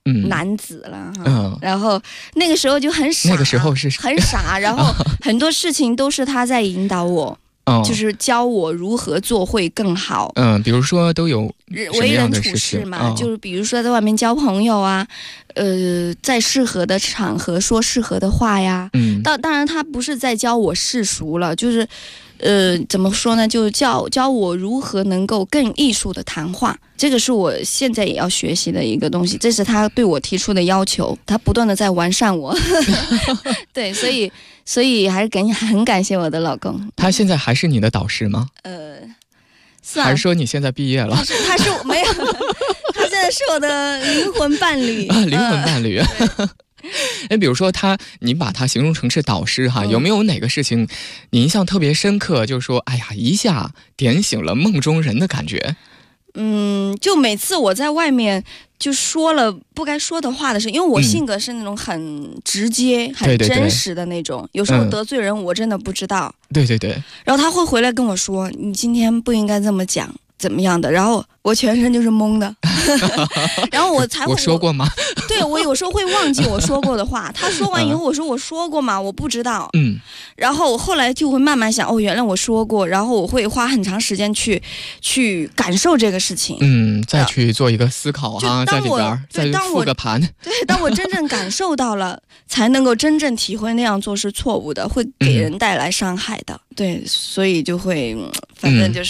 S14: 男子了哈。然后那个时候就很傻，
S15: 那个时候是
S14: 很傻，然后很多事情都是他在引导我。就是教我如何做会更好。
S15: 比如说都有
S14: 为人处事嘛，就是比如说在外面交朋友啊，在适合的场合说适合的话呀。当然他不是在教我世俗了，就是怎么说呢，就教我如何能够更艺术的谈话。这个是我现在也要学习的一个东西，这是他对我提出的要求，他不断的在完善我。对，所以还是很感谢我的老公。
S15: 他现在还是你的导师吗？
S14: 是啊。
S15: 还是说你现在毕业了？
S14: 他是没有，他现在是我的灵魂伴侣。
S15: 灵魂伴侣。比如说你把他形容成是导师哈，有没有哪个事情你印象特别深刻，就是说哎呀一下点醒了梦中人的感觉？
S14: 就每次我在外面就说了不该说的话的时候，因为我性格是那种很直接、很真实的那种，有时候得罪人我真的不知道。对。然后他会回来跟我说：“你今天不应该这么讲，怎么样的？”然后我全身就是懵的。然后我才会，
S15: 我说过吗？
S14: 对，我有时候会忘记我说过的话。他说完以后，我说我说过吗？我不知道。然后我后来就会慢慢想，原来我说过。然后我会花很长时间去感受这个事情。
S15: 再去做一个思考哈，在里边再复个盘。
S14: 对，当我真正感受到了，才能够真正体会那样做是错误的，会给人带来伤害的。对，所以就会，反正就是。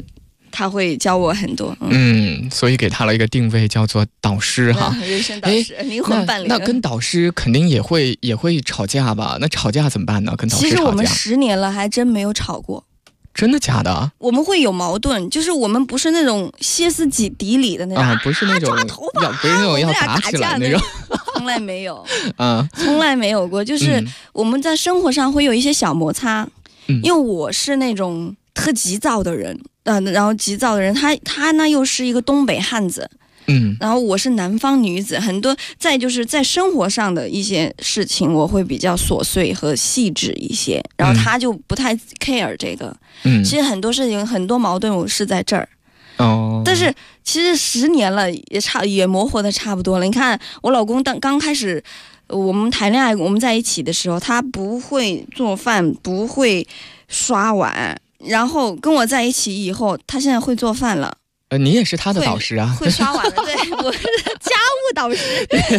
S14: 他会教我很多，
S15: 所以给他了一个定位，叫做导师哈，
S14: 人生导师，灵魂伴侣。
S15: 那跟导师肯定也会吵架吧？那吵架怎么办呢？跟导师吵架？
S14: 其实我们10年了，还真没有吵过。
S15: 真的假的？我
S14: 们会有矛盾，就是我们不是那种歇斯底里的那种
S15: 不是那种
S14: 抓头发，
S15: 不是那种要打起来那种，
S14: 从来没有从来没有过。就是我们在生活上会有一些小摩擦，因为我是那种特急躁的人。然后急躁的人，他呢又是一个东北汉子，然后我是南方女子，很多再就是在生活上的一些事情，我会比较琐碎和细致一些，然后他就不太 care 这个。其实很多事情很多矛盾我是在这儿。但是其实10年了也磨合的差不多了。你看我老公刚开始我们谈恋爱，我们在一起的时候，他不会做饭，不会刷碗。然后跟我在一起以后，他现在会做饭了。
S15: 你也是他的导师啊？
S14: 会刷碗了，对，我是家务导师。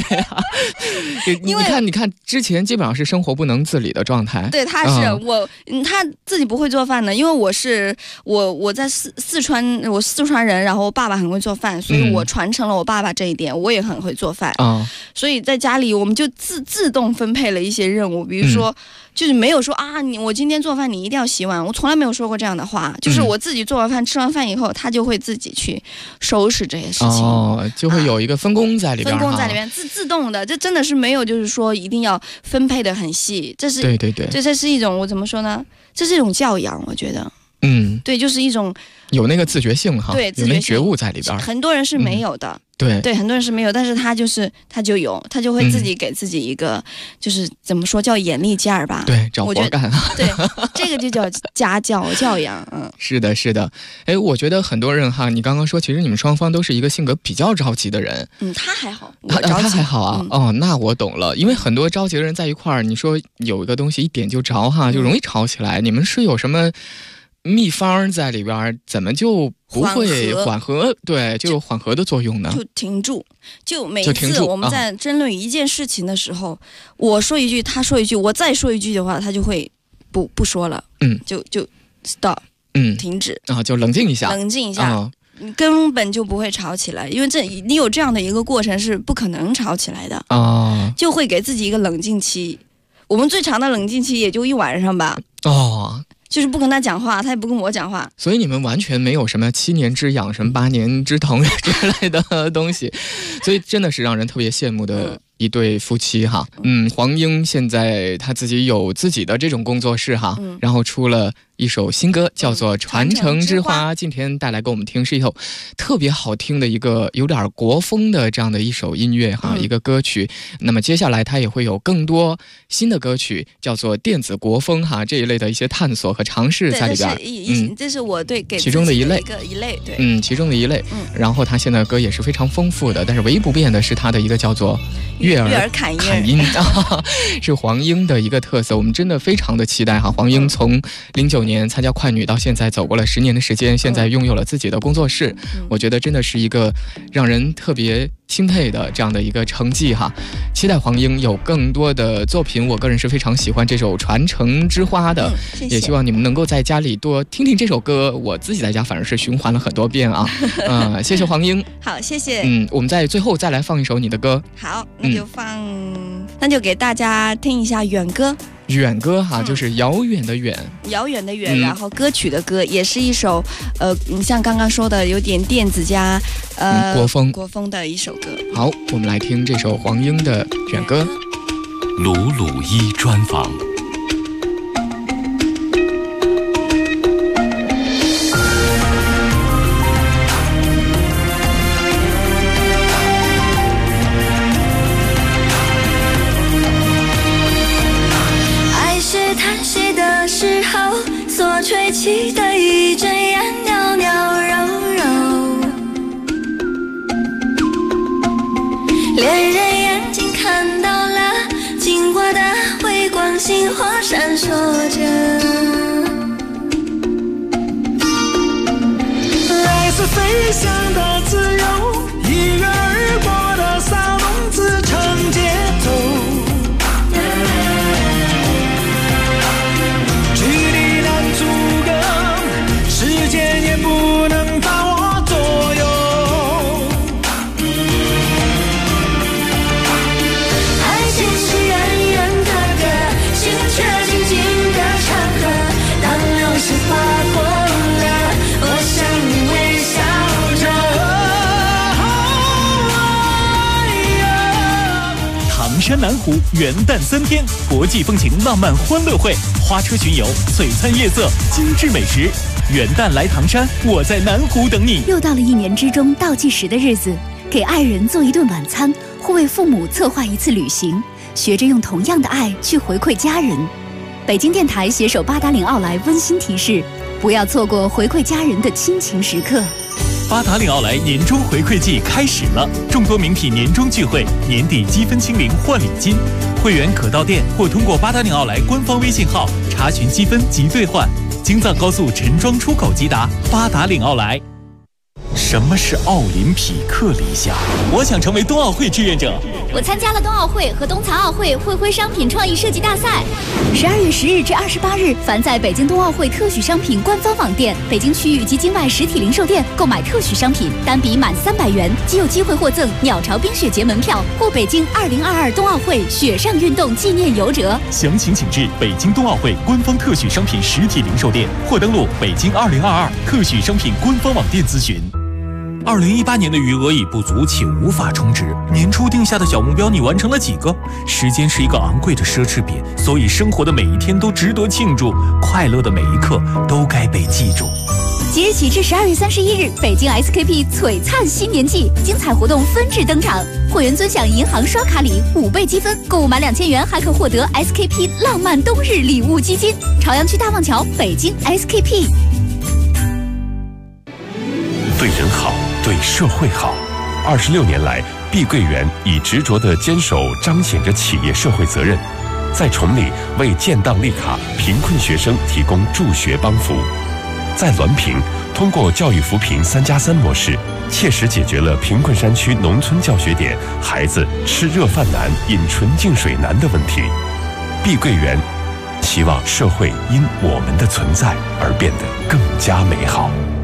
S15: 你看，之前基本上是生活不能自理的状态。
S14: 对，他是他自己不会做饭的，因为我在四川，我四川人，然后我爸爸很会做饭，所以我传承了我爸爸这一点，我也很会做饭。所以在家里我们就自动分配了一些任务，比如说。就是没有说我今天做饭你一定要洗碗，我从来没有说过这样的话。就是我自己做完饭吃完饭以后，他就会自己去收拾这些事情。
S15: 就会有一个分工在里边。
S14: 分工在里面，自动的，这真的是没有，就是说一定要分配的很细。这是
S15: 对，
S14: 这是一种我怎么说呢？这是一种教养，我觉得。对，就是一种
S15: 有那个自觉性哈，
S14: 对，
S15: 有那觉悟在里边。
S14: 很多人是没有的。对，很多人是没有，但是他就有，他就会自己给自己一个，就是怎么说叫眼力劲儿吧？
S15: 对，找活干。
S14: 对，这个就叫家教养。
S15: 是的。我觉得很多人哈，你刚刚说，其实你们双方都是一个性格比较着急的人。
S14: 他还好，
S15: 他还好啊。那我懂了，因为很多着急的人在一块儿，你说有一个东西一点就着哈，就容易吵起来。你们是有什么秘方在里边，怎么就不会缓和？对，就有缓和的作用呢。
S14: 就停住，就每一次我们在争论一件事情的时候，我说一句，他说一句，我再说一句的话，他就会不说了。就 stop，停止
S15: 就冷静一下，
S14: 你根本就不会吵起来，因为你有这样的一个过程是不可能吵起来的就会给自己一个冷静期。我们最长的冷静期也就1晚上吧。就是不跟他讲话，他也不跟我讲话，
S15: 所以你们完全没有什么7年之痒、什么8年之疼之类的东西，所以真的是让人特别羡慕的一对夫妻哈。黄英现在他自己有自己的这种工作室哈，然后出了一首新歌，叫做《传承之花》。今天带来给我们听是一首特别好听的一个有点国风的这样的一首音乐哈，一个歌曲。那么接下来它也会有更多新的歌曲，叫做电子国风哈，这一类的一些探索和尝试在里边。
S14: 这是我对给
S15: 其中的一类，
S14: 对，
S15: 其中的一类。然后它现在的歌也是非常丰富的，但是唯一不变的是它的一个叫做悦耳侃音，是黄英的一个特色。我们真的非常的期待哈，黄英从09年参加快女到现在走过了10年的时间，现在拥有了自己的工作室，我觉得真的是一个让人特别钦佩的这样的一个成绩哈。期待黄英有更多的作品，我个人是非常喜欢这首《传承之花》的，也希望你们能够在家里多听听这首歌。我自己在家反而是循环了很多遍啊。谢谢黄英。
S14: 好，谢谢。
S15: 我们在最后再来放一首你的歌。
S14: 好，那就给大家听一下远歌。
S15: 远歌哈，就是遥远的远，
S14: 遥远的远，然后歌曲的歌，也是一首你像刚刚说的有点电子加国风的一首歌。
S15: 好，我们来听这首黄英的远歌。
S4: 鲁鲁一专访。
S17: 所吹起的一阵烟袅袅柔柔，恋人眼睛看到了经过的微光，星火闪烁着，
S18: 来自飞翔的自由，一跃而过的骚动自成节奏。
S24: 山南湖元旦3天国际风情浪漫欢乐会，花车巡游，璀璨夜色，精致美食。元旦来唐山，我在南湖等你。
S5: 又到了1年之中倒计时的日子，给爱人做一顿晚餐，或为父母策划一次旅行，学着用同样的爱去回馈家人。北京电台携手八达岭奥莱温馨提示：不要错过回馈家人的亲情时刻。
S24: 八达岭奥莱年终回馈季开始了，众多名品年终聚会，年底积分清零换礼金，会员可到店或通过八达岭奥莱官方微信号查询积分及兑换。京藏高速陈庄出口即达，八达岭奥莱。什么是奥林匹克理想？我想成为冬奥会志愿者。
S5: 我参加了冬奥会和冬残奥会会徽商品创意设计大赛。12月10日至28日，凡在北京冬奥会特许商品官方网店、北京区域及境外实体零售店购买特许商品，单笔满300元，即有机会获赠鸟巢冰雪节门票或北京2022冬奥会雪上运动纪念游折。
S24: 详情请至北京冬奥会官方特许商品实体零售店，或登录北京2022特许商品官方网店咨询。2018年的余额已不足，且无法充值。年初定下的小目标，你完成了几个？时间是一个昂贵的奢侈品，所以生活的每一天都值得庆祝，快乐的每一刻都该被记住。
S5: 即日起至12月31日，北京 SKP 璀璨新年季精彩活动纷至登场，会员尊享银行刷卡礼5倍积分，购物满2000元还可获得 SKP 浪漫冬日礼物基金。朝阳区大望桥，北京 SKP。
S2: 对人好，对社会好。26年来，碧桂园以执着的坚守彰显着企业社会责任，在崇礼为建档立卡贫困学生提供助学帮扶，在滦平通过教育扶贫3+3模式，切实解决了贫困山区农村教学点孩子吃热饭难、饮纯净水难的问题。碧桂园希望社会因我们的存在而变得更加美好。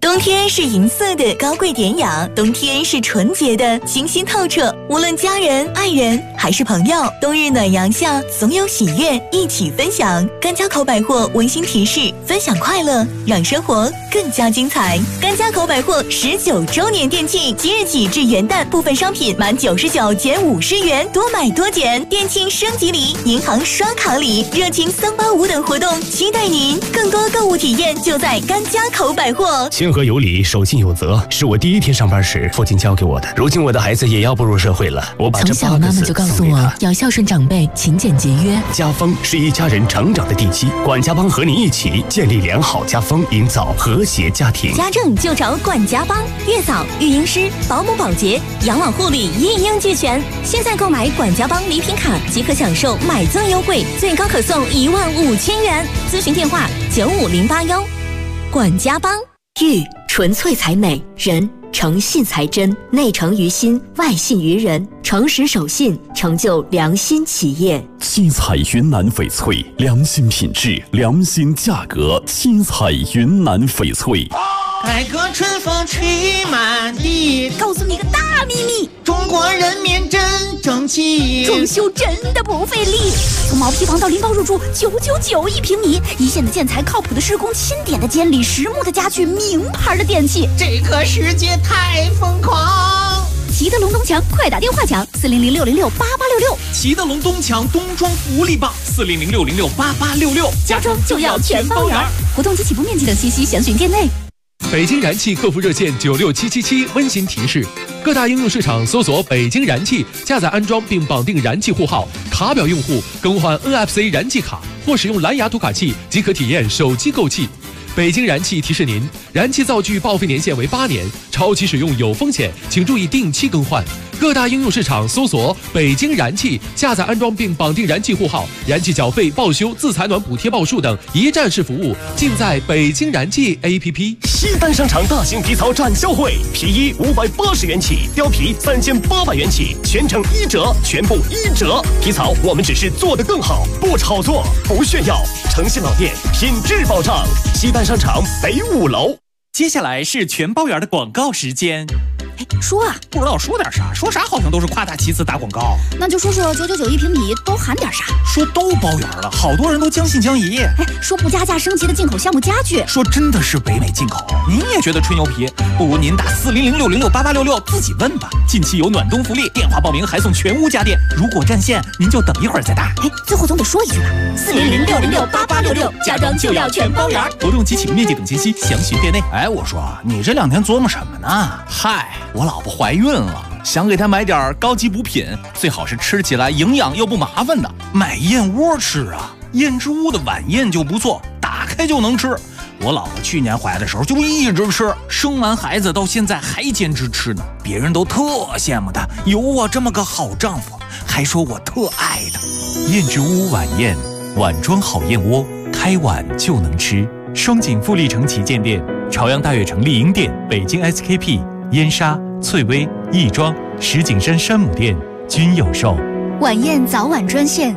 S6: 冬天是银色的高贵典雅，冬天是纯洁的清新透彻。无论家人、爱人还是朋友，冬日暖阳下总有喜悦一起分享。甘家口百货温馨提示：分享快乐，让生活更加精彩。甘家口百货19周年店庆，即日起至元旦，部分商品满99减50元，多买多减，店庆升级礼、银行刷卡礼、热情385等活动，期待您！更多购物体验就在甘家口百货。
S21: 谦和有礼，守信有责，是我第一天上班时父亲教给我的。如今我的孩子也要步入社会了，我把这
S1: 从小妈妈就告诉我要孝顺长辈，勤俭节约。
S21: 家风是一家人成长的地基，管家帮和你一起建立良好家风，营造和谐家庭。
S6: 家政就找管家帮，月嫂、育婴师、保姆、保洁、养老护理一应俱全。现在购买管家帮礼品卡即可享受买赠优惠，最高可送15000元。咨询电话95081。管家帮。
S8: 玉纯粹才美，人诚信才真，内诚于心，外信于人，诚实守信，成就良心企业。
S9: 七彩云南翡翠，良心品质，良心价格。七彩云南翡翠。
S18: 改革春风吹满地，
S5: 告诉你个大秘密，
S18: 中国人民真争气，
S5: 装修真的不费力，从毛坯房到拎包入住999一平米，一线的建材，靠谱的施工，钦点的监理，实木的家具，名牌的电器，
S18: 这个世界太疯狂。
S5: 齐德龙东墙，快打电话抢400-606-8866。
S24: 齐德龙东墙冬装福利棒，400-606-8866，
S5: 家装就要全包圆。活动及起步面积等信息详询店内。
S10: 北京燃气客服热线96777温馨提示：各大应用市场搜索北京燃气，下载安装并绑定燃气户号，卡表用户更换 NFC 燃气卡或使用蓝牙读卡器即可体验手机购气。北京燃气提示您，燃气灶具报废年限为8年，超期使用有风险，请注意定期更换。各大应用市场搜索北京燃气，下载安装并绑定燃气户号，燃气缴费、报修、自采暖补贴报数等一站式服务尽在北京燃气 APP。
S21: 西单商场大型皮草展销会，皮衣580元起，貂皮3800元起，全程1折，全部1折。皮草我们只是做得更好，不炒作，不炫耀，诚信老店，品质保障。西单商场北5楼。
S24: 接下来是全包圆的广告时间。
S5: 说啊，
S24: 不知道说点啥，说啥好像都是夸大其词打广告。
S5: 那就说说999一平米都含点啥？
S24: 说都包圆了，好多人都将信将疑。
S5: 说不加价升级的进口项目家具，
S24: 说真的是北美进口，您也觉得吹牛皮？不如您打400-606-8866自己问吧。近期有暖冬福利，电话报名还送全屋家电。如果占线，您就等一会儿再打。
S5: 最后总得说一句吧，400-606-8866，家装就要全包圆。
S24: 活动及起步面积等信息详询店内。
S12: 我说你这2天琢磨什么呢？
S24: 嗨，我老婆怀孕了，想给她买点高级补品，最好是吃起来营养又不麻烦的。买燕窝吃啊，燕之屋的晚宴就不错，打开就能吃。我老婆去年怀的时候就一直吃，生完孩子到现在还坚持吃呢，别人都特羡慕她有我这么个好丈夫，还说我特爱她。燕之屋晚宴，碗装好燕窝，开碗就能吃。双井富力城旗舰店、朝阳大悦城丽婴店、北京 SKP、燕莎、翠微、亦庄、石景山山姆店均有售。
S5: 晚宴早晚专线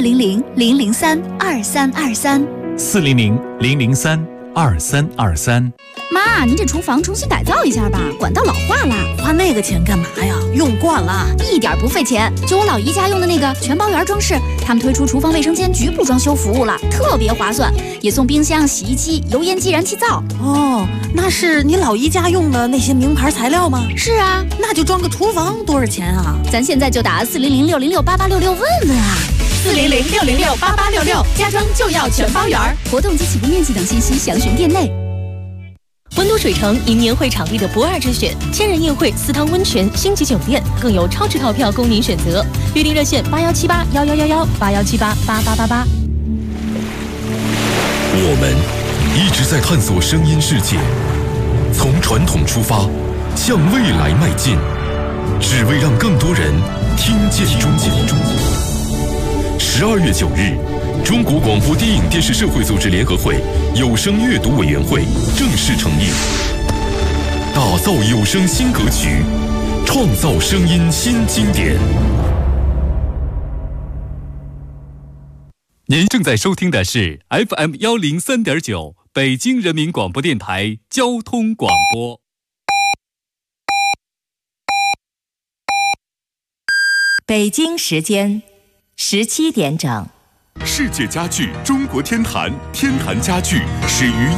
S5: 400-003-2323。
S24: 400-003-2323。
S5: 妈，您这厨房重新改造一下吧，管道老化了。
S16: 花那个钱干嘛呀？用惯了，
S5: 一点不费钱。就我老姨家用的那个全包圆装饰，他们推出厨房卫生间局部装修服务了，特别划算，也送冰箱、洗衣机、油烟机、燃气灶。
S16: 哦，那是你老姨家用的那些名牌材料吗？
S5: 是啊，
S16: 那就装个厨房多少钱啊？
S5: 咱现在就打400-606-8866问问啊。
S1: 400-606-8866，家装就要全包圆。
S5: 活动及起步面积等信息详询店内。
S26: 温都水城迎年会场地的不二之选，千人宴会、4汤温泉、星级酒店，更有超值套票供您选择。预订热线81781111，8178888888。
S2: 我们一直在探索声音世界，从传统出发，向未来迈进，只为让更多人听见中国。12月9日，中国广播电影电视社会组织联合会有声阅读委员会正式成立，打造有声新格局，创造声音新经典。
S27: 您正在收听的是 FM103.9
S9: 北京人民广播电台交通广播。
S3: 北京时间17点整。
S2: 世界家具中国天坛，天坛家具始于